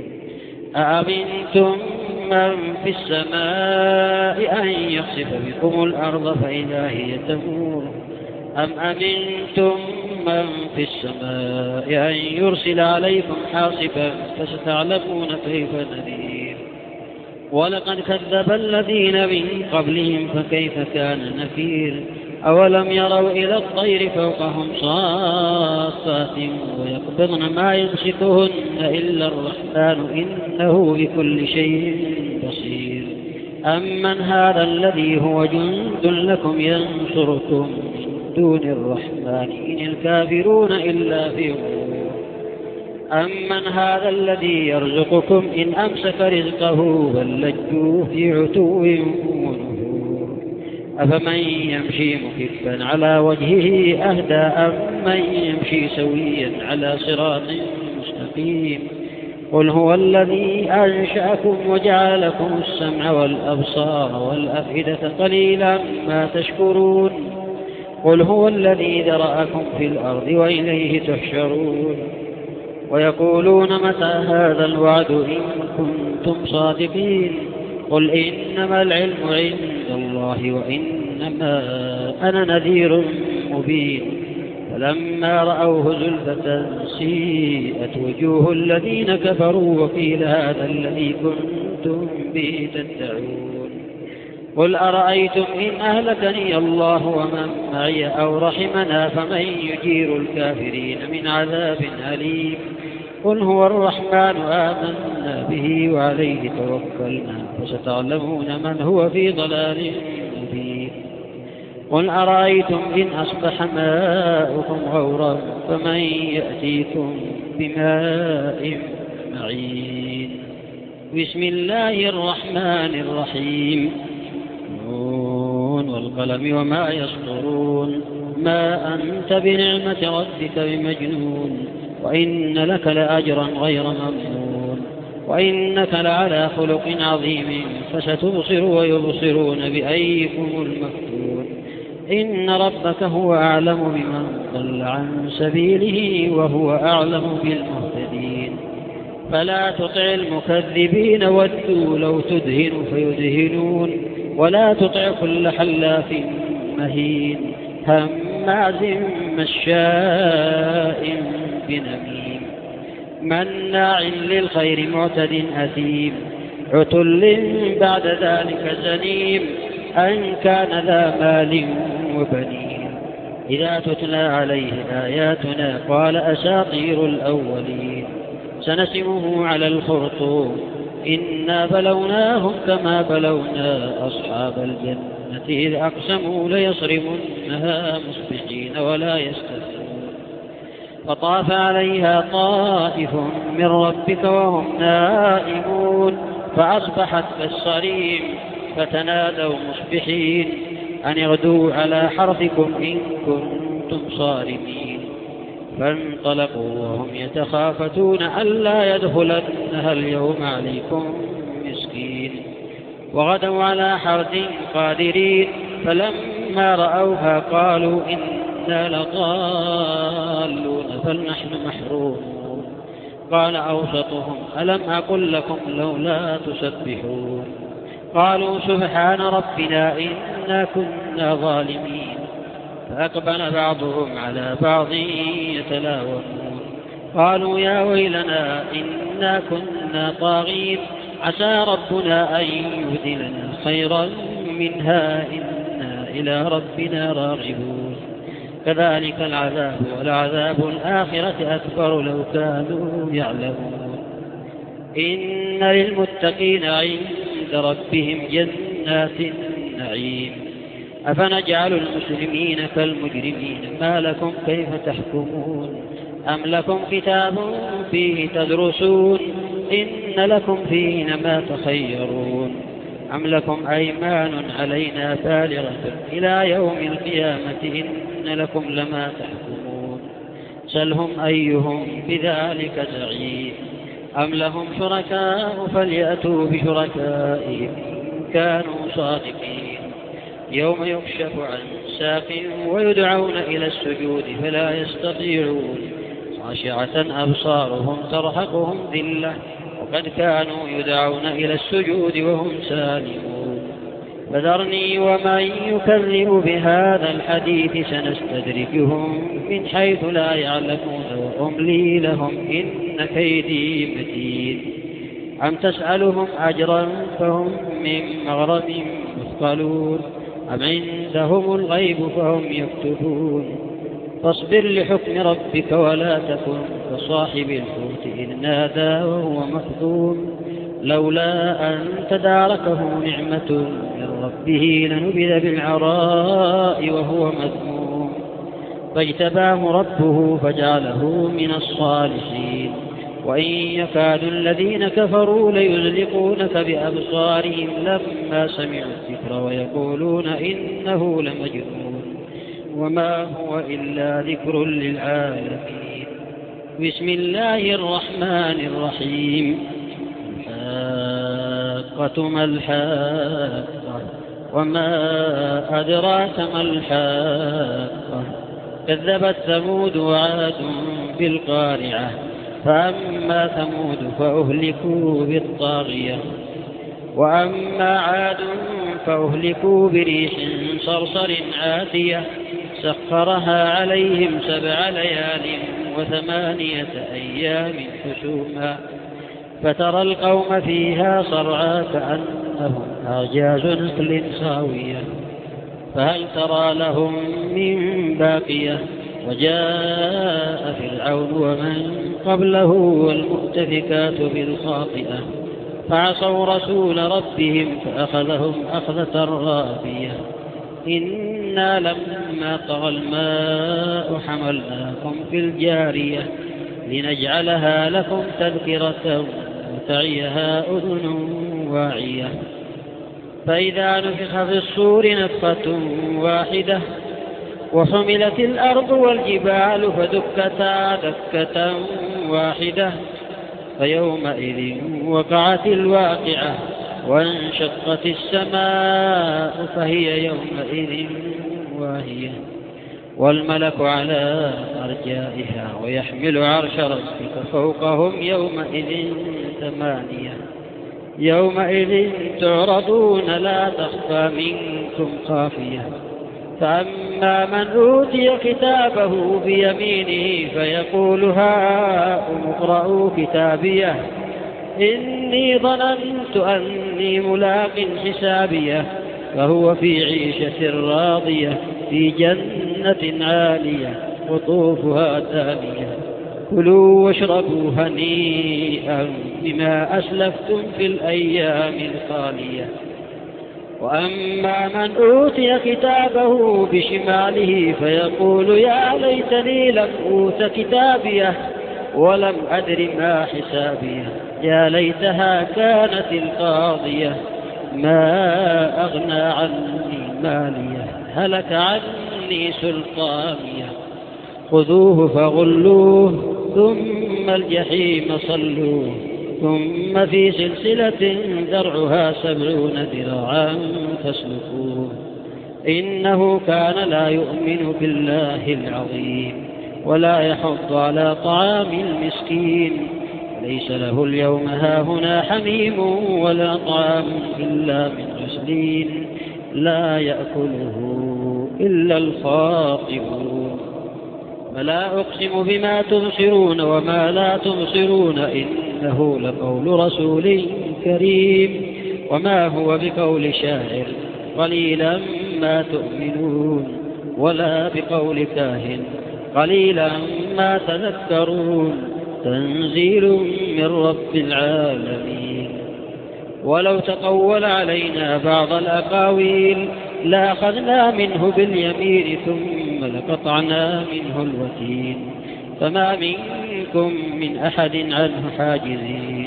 أأمنتم من في السماء أن يخسف بكم الأرض فإذا هي تمور أم أمنتم من في السماء أن يرسل عليكم حاصبا فستعلمون كيف نذير ولقد كذب الذين من قبلهم فكيف كان نكير أولم يروا إلى الطير فوقهم صافات ويقبضن ما يمسكهن إلا الرحمن إنه بكل شيء بصير أمن هذا الذي هو جند لكم ينصركم من دون الرحمن إن الكافرون إلا في غرور أمن هذا الذي يرزقكم إن أمسك رزقه بل لجوا في عتو ونفور أفمن يمشي مكبا على وجهه أهدى أم من يمشي سويا على صراط مستقيم قل هو الذي أنشأكم وجعل لكم السمع والأبصار والأفئدة قليلا ما تشكرون قل هو الذي ذرأكم في الأرض وإليه تحشرون ويقولون متى هذا الوعد إن كنتم صادقين قل إنما العلم عند الله وإنما أنا نذير مبين فلما رأوه زلفة سيئت وجوه الذين كفروا وقيل هذا الذي كنتم به تدعون قل أرأيتم إن أهلكني الله ومن معي أو رحمنا فمن يجير الكافرين من عذاب أليم قل هو الرحمن آمنا به وعليه توكلنا فستعلمون من هو في ضلال مبين قل أرأيتم إن أصبح ماؤكم غورا فمن يأتيكم بماء معين بسم الله الرحمن الرحيم والقلم وما يسطرون ما أنت بنعمة ربك بمجنون وإن لك لأجرا غير ممنون وإنك لعلى خلق عظيم فستبصر ويبصرون بأيكم المفتون إن ربك هو أعلم بمن ضل عن سبيله وهو أعلم بالمهتدين فلا تطع المكذبين ودوا لو تدهن فيدهنون ولا تطع كل حلاف مهين هماز مشاء بنميم مناع للخير معتد أثيم عتل بعد ذلك زنيم أن كان ذا مال وبنين إذا تتلى عليه آياتنا قال أساطير الأولين سنسمه على الخرطوم إنا بلوناهم كما بلونا أصحاب الجنة إذ أقسموا ليصرمنها مصبحين ولا يستثنون فطاف عليها طائف من ربك وهم نائمون فأصبحت كالصريم فتنادوا مصبحين أن اغدوا على حرثكم إن كنتم صارمين فانطلقوا وهم يتخافتون ألا يدخلنها اليوم عليكم مسكين وغدوا على حرث قادرين فلما رأوها قالوا إنا لضالون بل نحن محرومون قال أوسطهم ألم أقل لكم لولا تسبحون قالوا سبحان ربنا إنا كنا ظالمين فأقبل بعضهم على بعض يتلاومون قالوا يا ويلنا إنا كنا طاغين عسى ربنا أن يبدلنا خيرا منها إنا إلى ربنا راغبون كذلك العذاب والعذاب الآخرة أكبر لو كانوا يعلمون إن للمتقين عند ربهم جنات النعيم أفنجعل المسلمين كالمجرمين ما لكم كيف تحكمون أم لكم كتاب فيه تدرسون إن لكم فيه ما تخيرون أم لكم أيمان علينا بالغة إلى يوم القيامة إن لكم لما تحكمون سلهم أيهم بذلك زعيم أم لهم شركاء فليأتوا بشركائهم إن كانوا صادقين يوم يكشف عن ساق ويدعون إلى السجود فلا يستطيعون خاشعة أبصارهم ترهقهم ذلة وقد كانوا يدعون إلى السجود وهم سالمون فذرني ومن يكذب بهذا الحديث سنستدركهم من حيث لا يعلمون وأملي لهم إن كيدي متين أم تسألهم أجرا فهم من مغرم مثقلون أم عندهم الغيب فهم يكتبون فاصبر لحكم ربك ولا تكن كصاحب الحوت إذ نادى وهو مكظوم لولا أن تداركه نعمة من ربه لنبذ بالعراء وهو مذموم فاجتباه ربه فجعله من الصالحين وإن يكاد الذين كفروا ليزلقونك بأبصارهم لما سمعوا الذكر ويقولون إنه لمجنون وما هو إلا ذكر للعالمين بسم الله الرحمن الرحيم الحاقة ما الحاقة وما أدراك ما الحاقة كذبت ثمود وعاد بالقارعة فأما ثمود فأهلكوا بالطاغية وأما عاد فأهلكوا بريح صرصر عاتية سخرها عليهم سبع ليال وثمانية أيام حسوما فترى القوم فيها صرعى كأنهم أعجاز نخل خاوية فهل ترى لهم من باقية وجاء فرعون ومن قبله والمؤتفكات بالخاطئة فعصوا رسول ربهم فأخذهم أخذة رابية إنا لما طغى الماء حملناكم في الجارية لنجعلها لكم تذكرة وتعيها أذن واعية فإذا نفخ في الصور نفخة واحدة وحملت الأرض والجبال فدكتا دكة واحدة فيومئذ وقعت الواقعة وانشقت السماء فهي يومئذ واهية والملك على أرجائها ويحمل عرش ربك فوقهم يومئذ ثمانية يومئذ تعرضون لا تخفى منكم خافية فأما من أوتي كتابه بيمينه فيقول هاؤم اقرءوا كتابيه إني ظننت أني ملاق حسابيه فهو في عيشة راضية في جنة عالية قطوفها دانية كلوا واشربوا هنيئا بما أسلفتم في الأيام الخالية. وأما من أوتي كتابه بشماله فيقول يا ليتني لم أوت كتابيه ولم أدر ما حسابيه يا ليتها كانت القاضية ما أغنى عني ماليه هلك عني سلطانيه خذوه فغلوه ثم الجحيم صلوه ثم في سلسلة ذرعها سبعون ذراعا فاسلكوه إنه كان لا يؤمن بالله العظيم ولا يحض على طعام المسكين ليس له اليوم هاهنا حميم ولا طعام إلا من غسلين لا يأكله إلا الخاطئون. فلا أقسم بما تبصرون وما لا تبصرون إنه لقول رسول كريم وما هو بقول شاعر قليلا ما تؤمنون ولا بقول كاهن قليلا ما تذكرون تنزيل من رب العالمين. ولو تقول علينا بعض الأقاويل لأخذنا منه باليمين ثم لقطعنا منه الوتين فما منكم من أحد عنه حاجزين.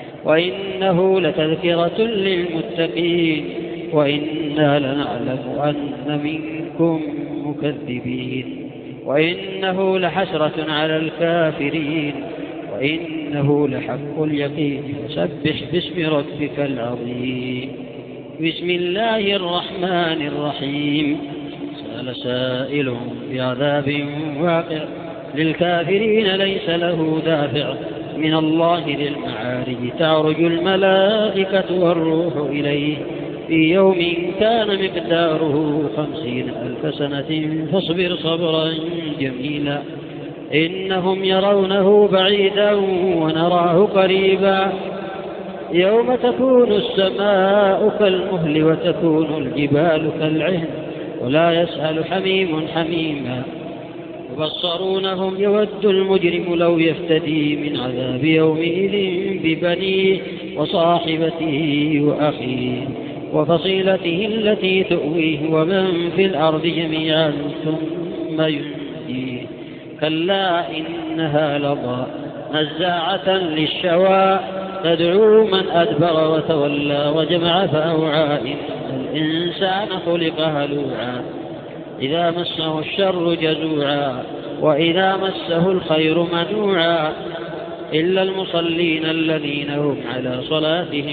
وإنه لتذكرة للمتقين وإنا لنعلم أن منكم مكذبين وإنه لحسرة على الكافرين وإنه لحق اليقين فسبح باسم ربك العظيم. بسم الله الرحمن الرحيم. سأل سائل بعذاب واقع للكافرين ليس له دافع من الله ذي المعارج تعرج الملائكة والروح إليه في يوم كان مقداره خمسين ألف سنة فاصبر صبرا جميلا إنهم يرونه بعيدا ونراه قريبا يوم تكون السماء كالمهل وتكون الجبال كالعهن ولا يسأل حميم حميما يبصرونهم يود المجرم لو يفتدي من عذاب يومئذ ببنيه وصاحبته وأخيه وفصيلته التي تؤويه ومن في الأرض جميعا ثم ينجيه كلا إنها لظى نزاعة للشوى تدعو من أدبر وتولى وجمع فأوعى إن الإنسان خلق هلوعا إذا مسه الشر جزوعا وإذا مسه الخير منوعا إلا المصلين الذين هم على صلاتهم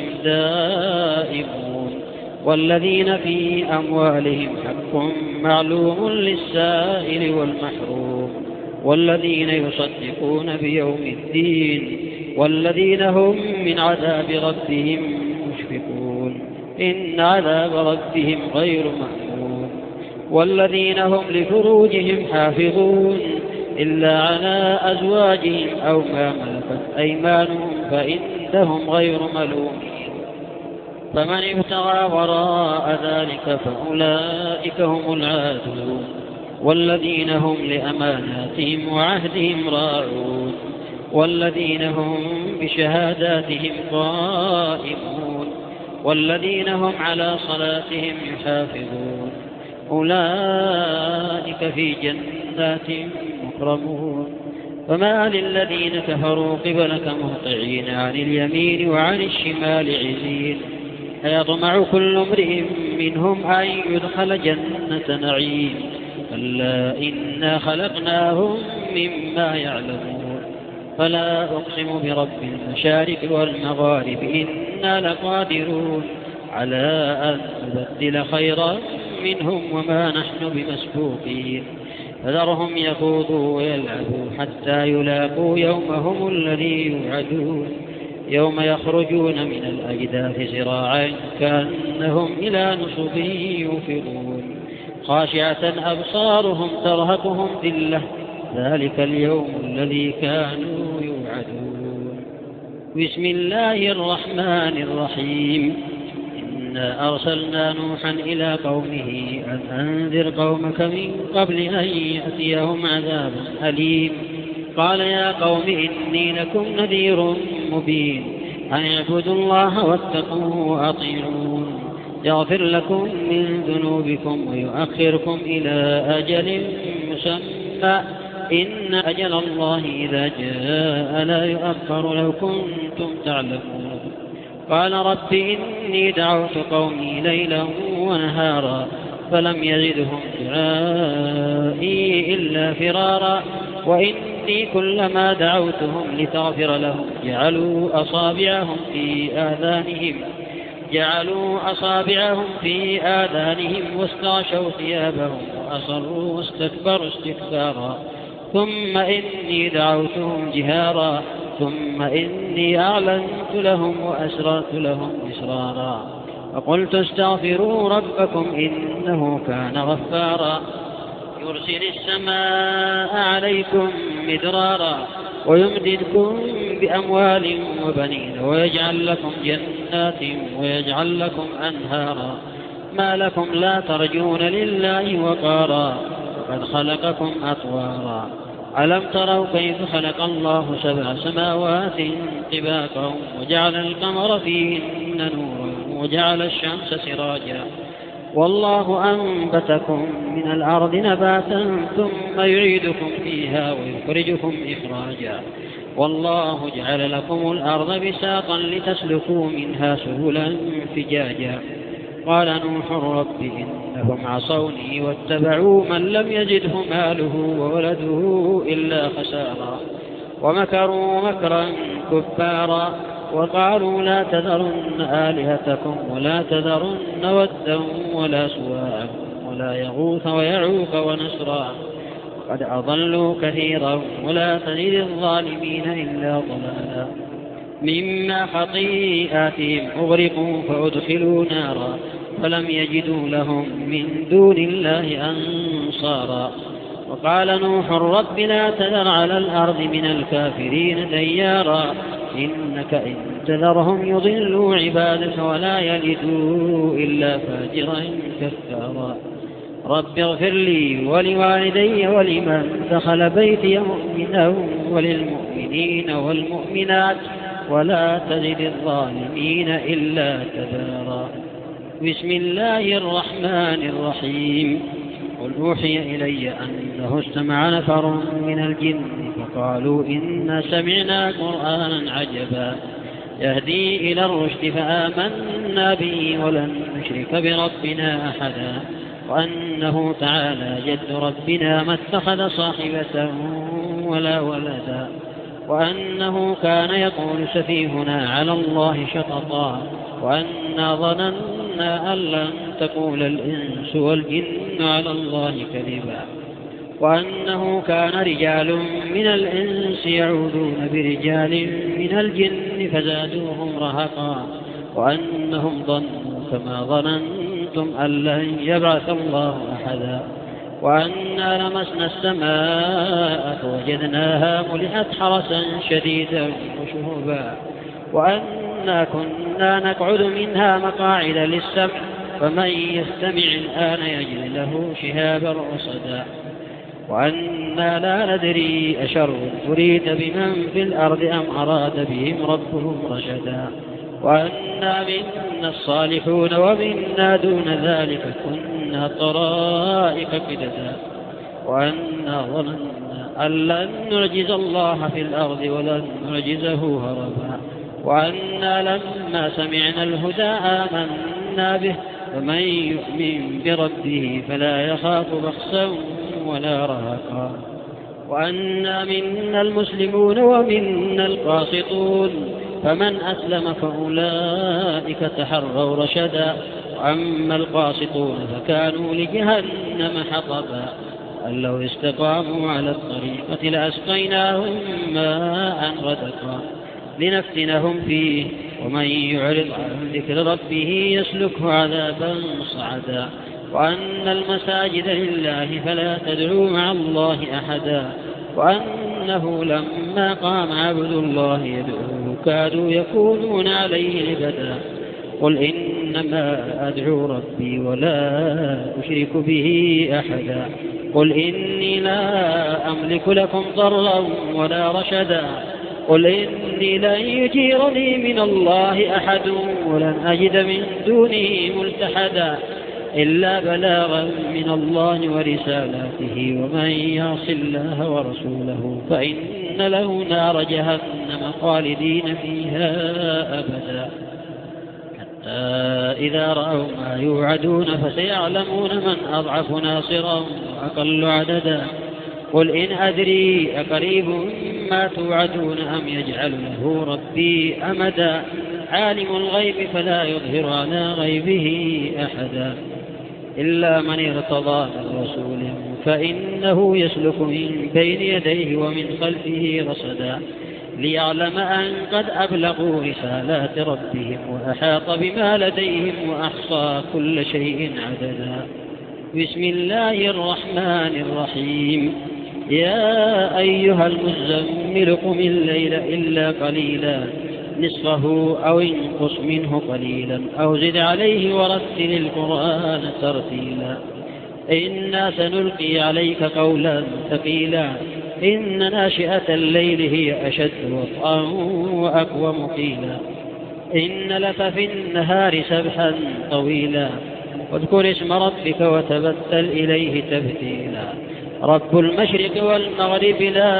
دائمون والذين في أموالهم حق معلوم للسائل والمحروم والذين يصدقون بيوم الدين والذين هم من عذاب ربهم مشفقون إن عذاب ربهم غير مأمون والذين هم لفروجهم حافظون إلا على أزواجهم أو ما ملكت أيمانهم فإنهم غير ملومين فمن ابتغى وراء ذلك فأولئك هم العادون والذين هم لأماناتهم وعهدهم راعون والذين هم بشهاداتهم قائمون والذين هم على صلاتهم يحافظون أولئك في جنات مكرمون فما للذين كفروا قبلك مهطعين عن اليمين وعن الشمال عزين أيطمع كل امرئ منهم أن يدخل جنة نعيم كلا إنا خلقناهم مما يعلمون فلا أقسم برب المشارق والمغارب إنا لقادرون على أن نبدل خيرا منهم وما نحن بمسبوقين فذرهم يخوضوا ويلعبوا حتى يلاقوا يومهم الذي يوعدون يوم يخرجون من الأجداث سراعا كأنهم إلى نصب يوفضون خاشعة أبصارهم ترهقهم ذلة ذلك اليوم الذي كانوا يوعدون. بسم الله الرحمن الرحيم. إنا أرسلنا نوحا إلى قومه أن أنذر قومك من قبل أن يأتيهم عذاب أليم قال يا قوم إني لكم نذير مبين أن اعبدوا الله واتقوه وأطيعون يغفر لكم من ذنوبكم ويؤخركم إلى أجل مسمى إن أجل الله إذا جاء لا يؤخر لو كنتم تعلمون قال رب إني دعوت قومي ليلا ونهارا فلم يزدهم دعائي إلا فرارا وإني كلما دعوتهم لتغفر لهم جعلوا أصابعهم في آذانهم جعلوا أصابعهم في آذانهم واستغشوا ثيابهم وأصروا واستكبروا استكبارا ثم إني دعوتهم جهارا ثم إني أعلنت لهم وأسررت لهم إسرارا فقلت استغفروا ربكم إنه كان غفارا يرسل السماء عليكم مدرارا ويمددكم بأموال وبنين ويجعل لكم جنات ويجعل لكم أنهارا ما لكم لا ترجون لله وقارا وقد خلقكم أطوارا ألم تروا كيف خلق الله سبع سماوات طباقا وجعل القمر فيهن نورا وجعل الشمس سراجا والله أنبتكم من الأرض نباتا ثم يعيدكم فيها ويخرجكم إخراجا والله جعل لكم الأرض بساطا لتسلكوا منها سبلا فجاجا قال نوح رب إنهم عصوني واتبعوا من لم يزده ماله وولده إلا خسارا ومكروا مكرا كبارا وقالوا لا تذرن آلهتكم ولا تذرن ودا ولا سواعا ولا يغوث ويعوق ونسرا قد أضلوا كثيرا ولا تزد الظالمين إلا ضلالا مما خطيئاتهم أغرقوا فأدخلوا نارا فلم يجدوا لهم من دون الله أنصارا وقال نوح رب لا تذر على الأرض من الكافرين ديارا إنك إن تذرهم يضلوا عبادك ولا يلدوا إلا فاجرا كفارا رب اغفر لي ولوالدي ولمن دخل بيتي مؤمنا وللمؤمنين والمؤمنات ولا تزد الظالمين إلا تبارا بسم الله الرحمن الرحيم قل أوحي إلي أنه استمع نفر من الجن فقالوا إنا سمعنا قرآنا عجبا يهدي إلى الرشد فآمنا به ولن نشرك بربنا أحدا وأنه تعالى جد ربنا ما اتخذ صاحبة ولا ولدا وأنه كان يقول سفيهنا على الله شططا وأنا ظننا أن لن تقول الإنس والجن على الله كذبا وأنه كان رجال من الإنس يعوذون برجال من الجن فزادوهم رهقا وأنهم ظنوا كما ظننتم أن لن يبعث الله أحدا وأنا لمسنا السماء فوجدناها ملئت حرسا شديدا وشهبا وأنا كنا نقعد منها مقاعد للسمع فمن يستمع الآن يجد له شهابا رصدا وأنا لا ندري أشر أريد بمن في الأرض أم أراد بهم ربهم رشدا وأنا منا الصالحون ومنا دون ذلك كنا طرائق كددا وأنا ظننا أن لن نعجز الله في الأرض ولن نعجزه هربا وأنا لما سمعنا الهدى آمنا به فمن يؤمن بربه فلا يخاف بخسا ولا رهقا وأنا منا المسلمون ومنا القاسطون فمن أسلم فأولئك تحروا رشدا وأما القاسطون فكانوا لجهنم حطبا أن لو استقاموا على الطريقة لأسقيناهم ماء غدقا لنفتنهم فيه ومن يعرض عن ذكر ربه يسلكه عذابا صعدا وأن المساجد لله فلا تدعوا مع الله أحدا وأنه لما قام عبد الله يدعوه كادوا يكونون عليه لبدا قل إنما أدعو ربي ولا أشرك به أحدا قل إني لا أملك لكم ضرا ولا رشدا قل إني لن يجيرني من الله أحد ولن أجد من دونه ملتحدا إلا بلاغا من الله ورسالاته ومن يعص الله ورسوله فإن له نار جهنم خالدين فيها أبدا حتى إذا رأوا ما يوعدون فسيعلمون من أضعف ناصرا وأقل عددا قل إن أدري أقريب ما توعدون أم يجعل له ربي أمدا عالم الغيب فلا يظهر على غيبه أحدا إلا من ارتضى من رسول فإنه يسلك من بين يديه ومن خلفه رصدا ليعلم أن قد أبلغوا رسالات ربهم وأحاط بما لديهم وأحصى كل شيء عددا بسم الله الرحمن الرحيم يا أيها المزمل قم الليل إلا قليلا نصفه أو انقص منه قليلا أو زد عليه ورتل القرآن ترتيلا إنا سنلقي عليك قولا ثقيلا إن ناشئة الليل هي أشد وطئا وأقوم قيلا إن لك في النهار سبحا طويلا واذكر اسم ربك وتبتل إليه تبتيلا رب المشرق والمغرب لا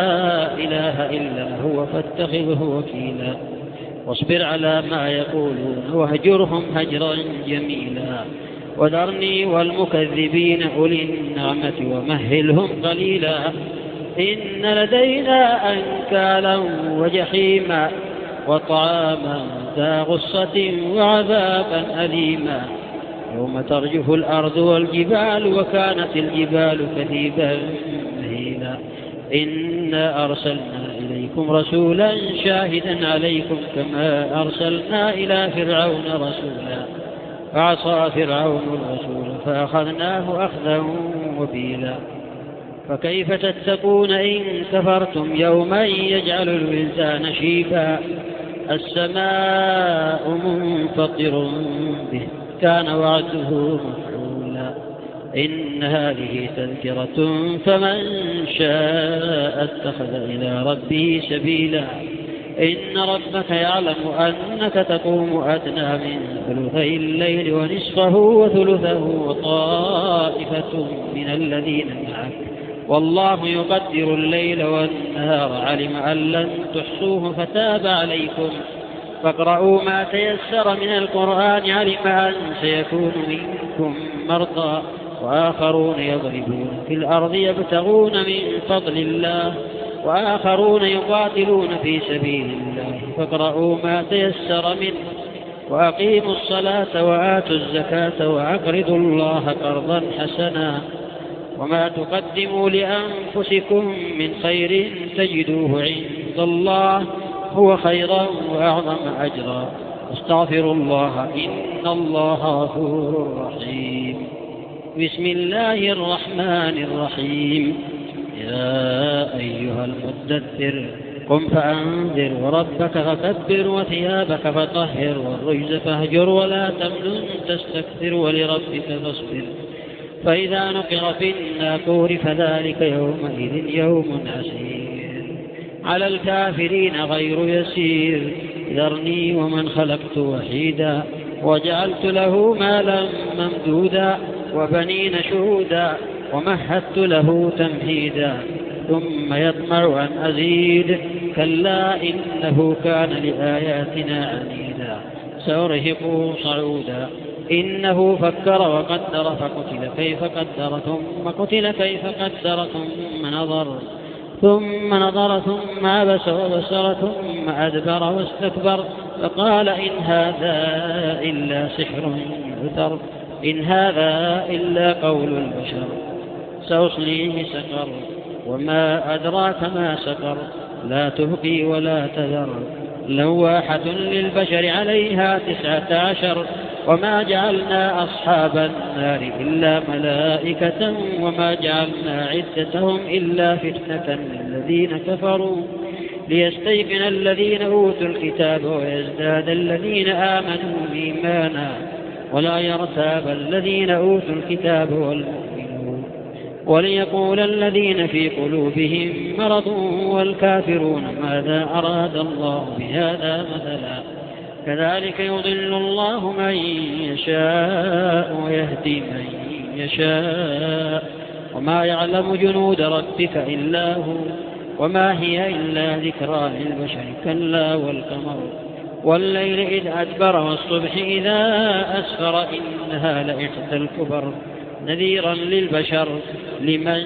إله إلا هو فاتخذه وكيلا واصبر على ما يقولون واهجرهم هجرا جميلا وذرني والمكذبين أولي النعمة ومهلهم قليلا إن لدينا أنكالا وجحيما وطعاما ذا غصة وعذابا أليما يوم ترجف الأرض والجبال وكانت الجبال كثيبا مهيلا إنا أرسلنا إليكم رسولا شاهدا عليكم كما أرسلنا إلى فرعون رسولا فعصى فرعون الرسول فأخذناه أخذا وبيلا فكيف تتقون إن كفرتم يوما يجعل الولدان شيبا السماء منفطر به كان وعده مفعولا إن هذه تذكرة فمن شاء اتخذ إلى ربه سبيلا إن ربك يعلم أنك تقوم أدنى من ثلثي الليل ونصفه وثلثه وطائفة من الذين معك والله يقدر الليل والنهار علم أن لن تحصوه فتاب عليكم فاقرؤوا ما تيسر من القرآن علم أن سيكون منكم مرضى وآخرون يضربون في الأرض يبتغون من فضل الله وآخرون يقاتلون في سبيل الله فاقرؤوا ما تيسر منه وأقيموا الصلاة وآتوا الزكاة وأقرضوا الله قرضا حسنا وما تقدموا لأنفسكم من خير تجدوه عند الله هو خيرا وأعظم أجرا واستغفروا الله إن الله غفور رحيم بسم الله الرحمن الرحيم يا أيها المدثر قم فأنذر وربك فكبر وثيابك فطهر والرجز فاهجر ولا تمنن تستكثر ولربك فاصبر فإذا نقر في الناقور فذلك يومئذ يوم عسير على الكافرين غير يسير ذرني ومن خلقت وحيدا وجعلت له مالا ممدودا وبنين شهودا ومهدت له تمهيدا ثم يطمع أن أزيد كلا إنه كان لآياتنا عنيدا سأرهقه صعودا إنه فكر وقدر فقتل كيف قدر ثم قتل كيف قدر ثم نظر ثم نظر ثم عبس وبصر ثم أدبر واستكبر فقال إن هذا إلا سحر يؤثر إن هذا إلا قول البشر سأصليه سقر وما أدراك ما سقر لا تبقي ولا تذر لواحة للبشر عليها تسعة عشر وما جعلنا أصحاب النار إلا ملائكة وما جعلنا عدتهم إلا فتنة للذين كفروا ليستيقن الذين أوتوا الكتاب ويزداد الذين آمنوا إيمانا ولا يرتاب الذين أوتوا الكتاب والمؤمنون وليقول الذين في قلوبهم مرض والكافرون ماذا أراد الله بهذا مثلا كذلك يضل الله من يشاء ويهدي من يشاء وما يعلم جنود ربك إلا هو وما هي إلا ذكرى للبشر كلا والقمر والليل إذ أدبر والصبح إذا أسفر إنها لإحدى الكبر نذيرا للبشر لمن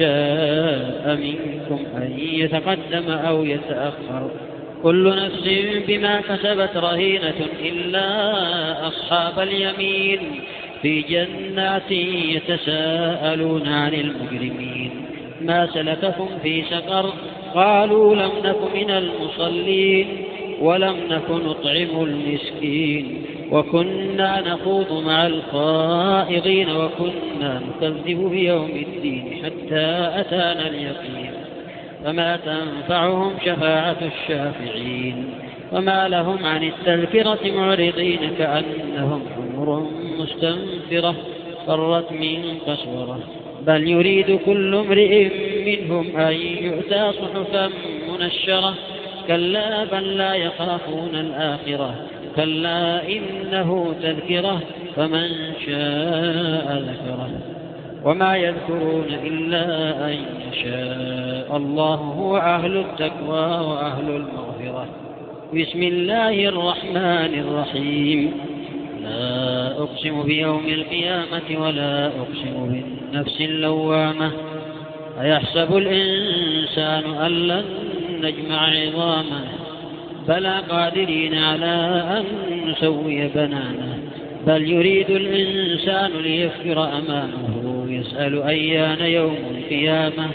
شاء منكم أن يتقدم أو يتأخر كل نفس بما كسبت رهينة إلا أصحاب اليمين في جنات يتساءلون عن المجرمين ما سلككم في سقر قالوا لم نك من المصلين ولم نك نطعم المسكين وكنا نخوض مع الخائضين وكنا نكذب بيوم الدين حتى أتانا اليقين فما تنفعهم شفاعة الشافعين وما لهم عن التذكرة معرضين كأنهم حمر مستنفرة فرت من قسورة بل يريد كل امرئ منهم أن يؤتى صحفا منشرة كلا بل لا يخافون الآخرة كلا إنه تذكرة فمن شاء ذكره وما يذكرون إلا أن يشاء الله هو أهل التقوى وأهل المغفرة بسم الله الرحمن الرحيم لا أقسم بيوم القيامة ولا أقسم بالنفس اللوامة أيحسب الإنسان أن لن نجمع عظامه بلى قادرين على أن نسوي بنانه بل يريد الإنسان ليفكر أمامه يسأل أيان يوم القيامة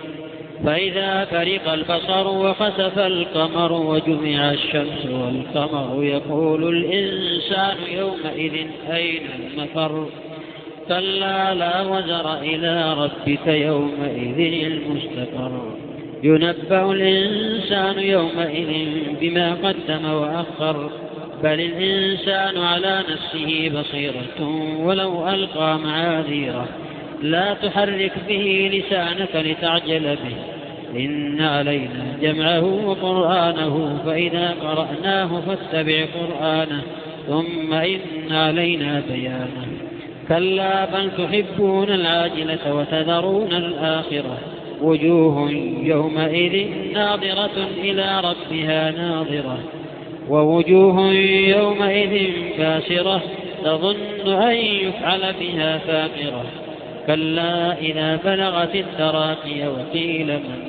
فإذا فرق البصر وخسف القمر وجمع الشمس والقمر يقول الإنسان يومئذ أين المفر كلا لا وزر إلى ربك يومئذ المستقر ينبأ الإنسان يومئذ بما قدم وأخر بل الإنسان على نفسه بصيرة ولو ألقى معاذيره لا تحرك به لسانك لتعجل به إن علينا جمعه وقرآنه فإذا قرأناه فاتبع قرآنه ثم إن علينا بيانه كلا بل تحبون العاجلة وتذرون الآخرة وجوه يومئذ ناظرة إلى ربها ناظرة ووجوه يومئذ باسرة تظن أن يفعل بها فاقرة كلا إذا بلغت التراقي وقيل من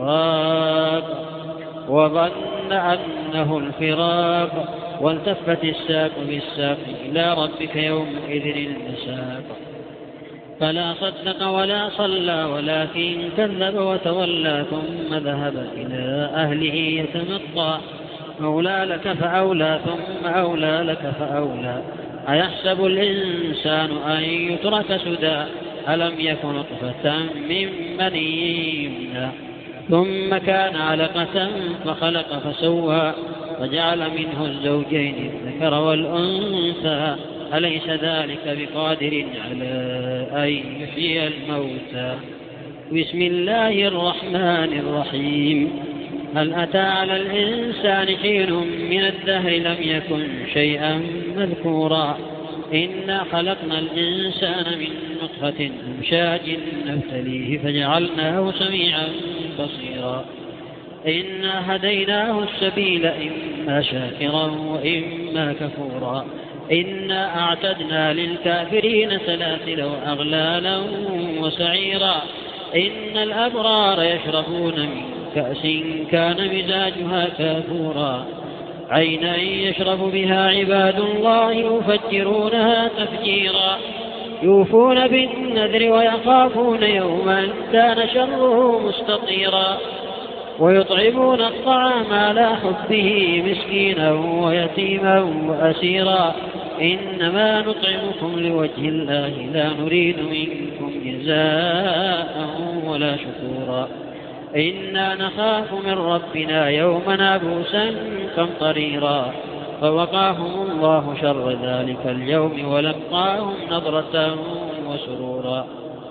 راق وظن أنه الفراق والتفت الساق بالساق إلى ربك يومئذ المساق فلا صدق ولا صلى ولكن كذب وتولى ثم ذهب إلى أهله يتمطى أولى لك فأولى ثم أولى لك فأولى أيحسب الإنسان أن يترك سدى ألم يكن نطفة من مني يمنى ثم كان علقة فخلق فسوى وجعل منه الزوجين الذكر والأنثى أليس ذلك بقادر على أن يحيي الموتى بسم الله الرحمن الرحيم هل أتى على الإنسان حين من الدهر لم يكن شيئا مذكورا إنا خلقنا الإنسان من نطفة أمشاج نبتليه فجعلناه سميعا بصيرا إنا هديناه السبيل إما شاكرا وإما كفورا إنا أعتدنا للكافرين سلاسل وأغلالا وسعيرا إن الأبرار يشربون من كأس كان مزاجها كافورا عينا يشرب بها عباد الله يفجرونها تفجيرا يوفون بالنذر ويخافون يوما كان شره مستطيرا ويطعمون الطعام على حبه مسكينا ويتيما وأسيرا إنما نطعمكم لوجه الله لا نريد منكم جزاء ولا شكورا إنا نخاف من ربنا يوما عبوسا قمطريرا فوقاهم الله شر ذلك اليوم ولقاهم نضرة وسرورا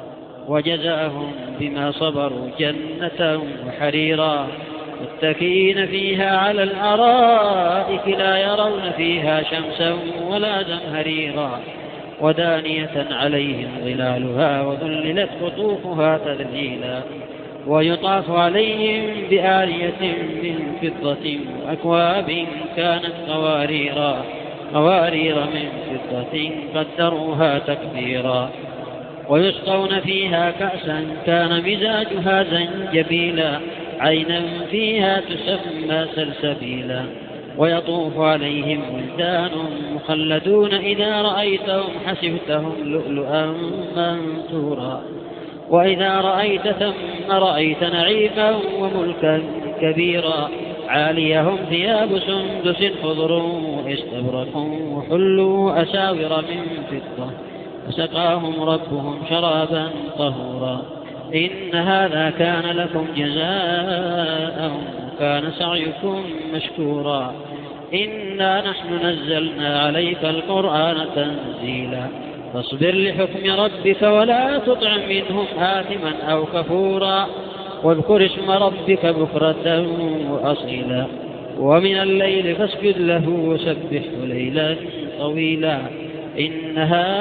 وجزاهم بما صبروا جنة وحريرا متكئين فيها على الأرائك لا يرون فيها شمسا ولا زمهريرا ودانية عليهم ظلالها وذللت قطوفها تذليلا ويطاف عليهم بآلية من فضة وأكواب كانت قواريرا قوارير من فضة قدروها تقديرا ويسقون فيها كأسا كان مزاجها زنجبيلا عينا فيها تسمى سلسبيلا ويطوف عليهم ولدان مخلدون إذا رأيتهم حسبتهم لؤلؤا منثورا وإذا رأيت ثم رأيت نعيما وملكا كبيرا عاليهم ثياب سندس خضر واستبرق وحلوا أساور من فضة وسقاهم ربهم شرابا طهورا إن هذا كان لكم جزاء وكان سعيكم مشكورا إنا نحن نزلنا عليك القرآن تنزيلا فاصبر لحكم ربك ولا تطع منهم آثما أو كفورا واذكر اسم ربك بكرة وأصيلا ومن الليل فاسجد له وسبحه ليلا طويلا إن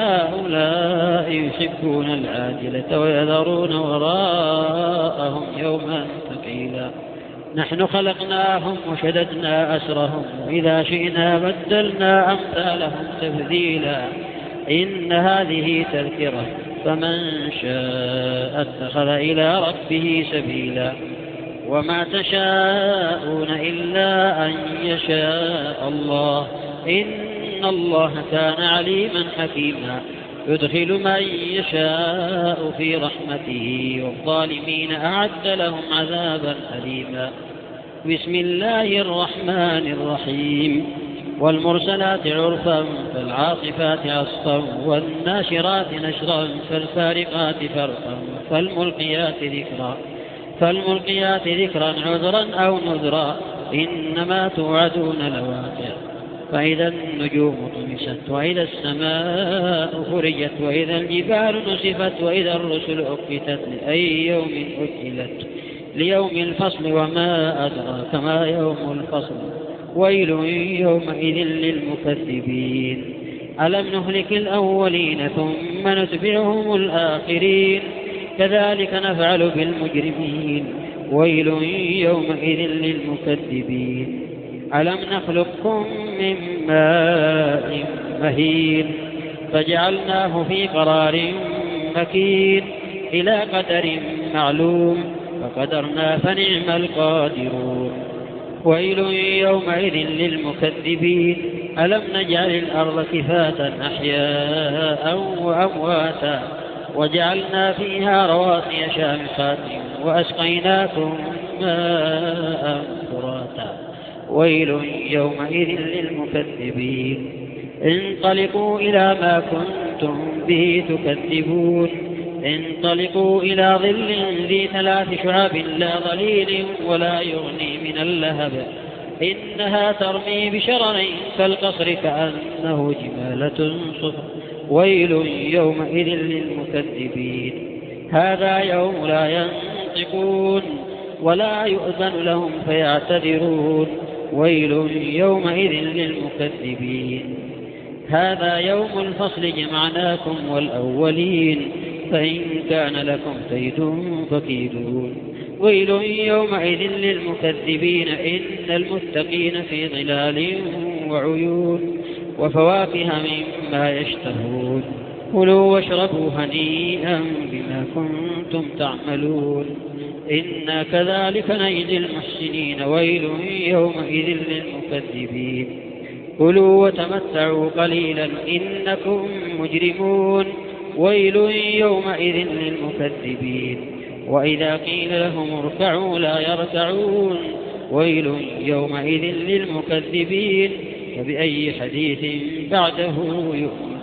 هؤلاء يحبون العاجلة ويذرون وراءهم يوما ثقيلا نحن خلقناهم وشددنا أسرهم وإذا شئنا بدلنا أمثالهم تبديلا إن هذه تذكرة فمن شاء اتخذ إلى ربه سبيلا وما تشاءون إلا أن يشاء الله إن الله كان عليما حكيما يدخل من يشاء في رحمته والظالمين أعد لهم عذابا أليما بسم الله الرحمن الرحيم والمرسلات عرفا فالعاصفات عصفا والناشرات نشرا فالفارقات فرقا فالملقيات ذكرا فالملقيات ذكرا عذرا أو نذرا إنما توعدون لواقع فإذا النجوم طمست وإذا السماء فرجت وإذا الجبال نسفت وإذا الرسل أقتت لأي يوم أجلت ليوم الفصل وما أدراك ما يوم الفصل ويل يومئذ للمكذبين ألم نهلك الأولين ثم نتبعهم الآخرين كذلك نفعل بالمجرمين ويل يومئذ للمكذبين ألم نخلقكم من ماء مهين فجعلناه في قرار مكين إلى قدر معلوم فقدرنا فنعم القادرون ويل يومئذ للمكذبين ألم نجعل الأرض كفاة أحياء وأمواتا وجعلنا فيها رواسي شامخات وأسقيناكم ماء فراتا ويل يومئذ للمكذبين انطلقوا إلى ما كنتم به تكذبون انطلقوا إلى ظل ذي ثلاث شعاب لا ظليل ولا يغني من اللهب إنها ترمي بشرر كالقصر كأنه جمالة صفر ويل يومئذ للمكذبين هذا يوم لا ينطقون ولا يؤذن لهم فيعتذرون ويل يومئذ للمكذبين هذا يوم الفصل جمعناكم والأولين فإن كان لكم كيد فكيدون ويل يومئذ للمكذبين إن المتقين في ظلال وعيون وفواكه مما يشتهون كلوا واشربوا هنيئا بما كنتم تعملون إنا كذلك نجزي المحسنين ويل يومئذ للمكذبين كلوا وتمتعوا قليلا إنكم مجرمون ويل يومئذ للمكذبين وإذا قيل لهم اركعوا لا يركعون ويل يومئذ للمكذبين فبأي حديث بعده يؤمنون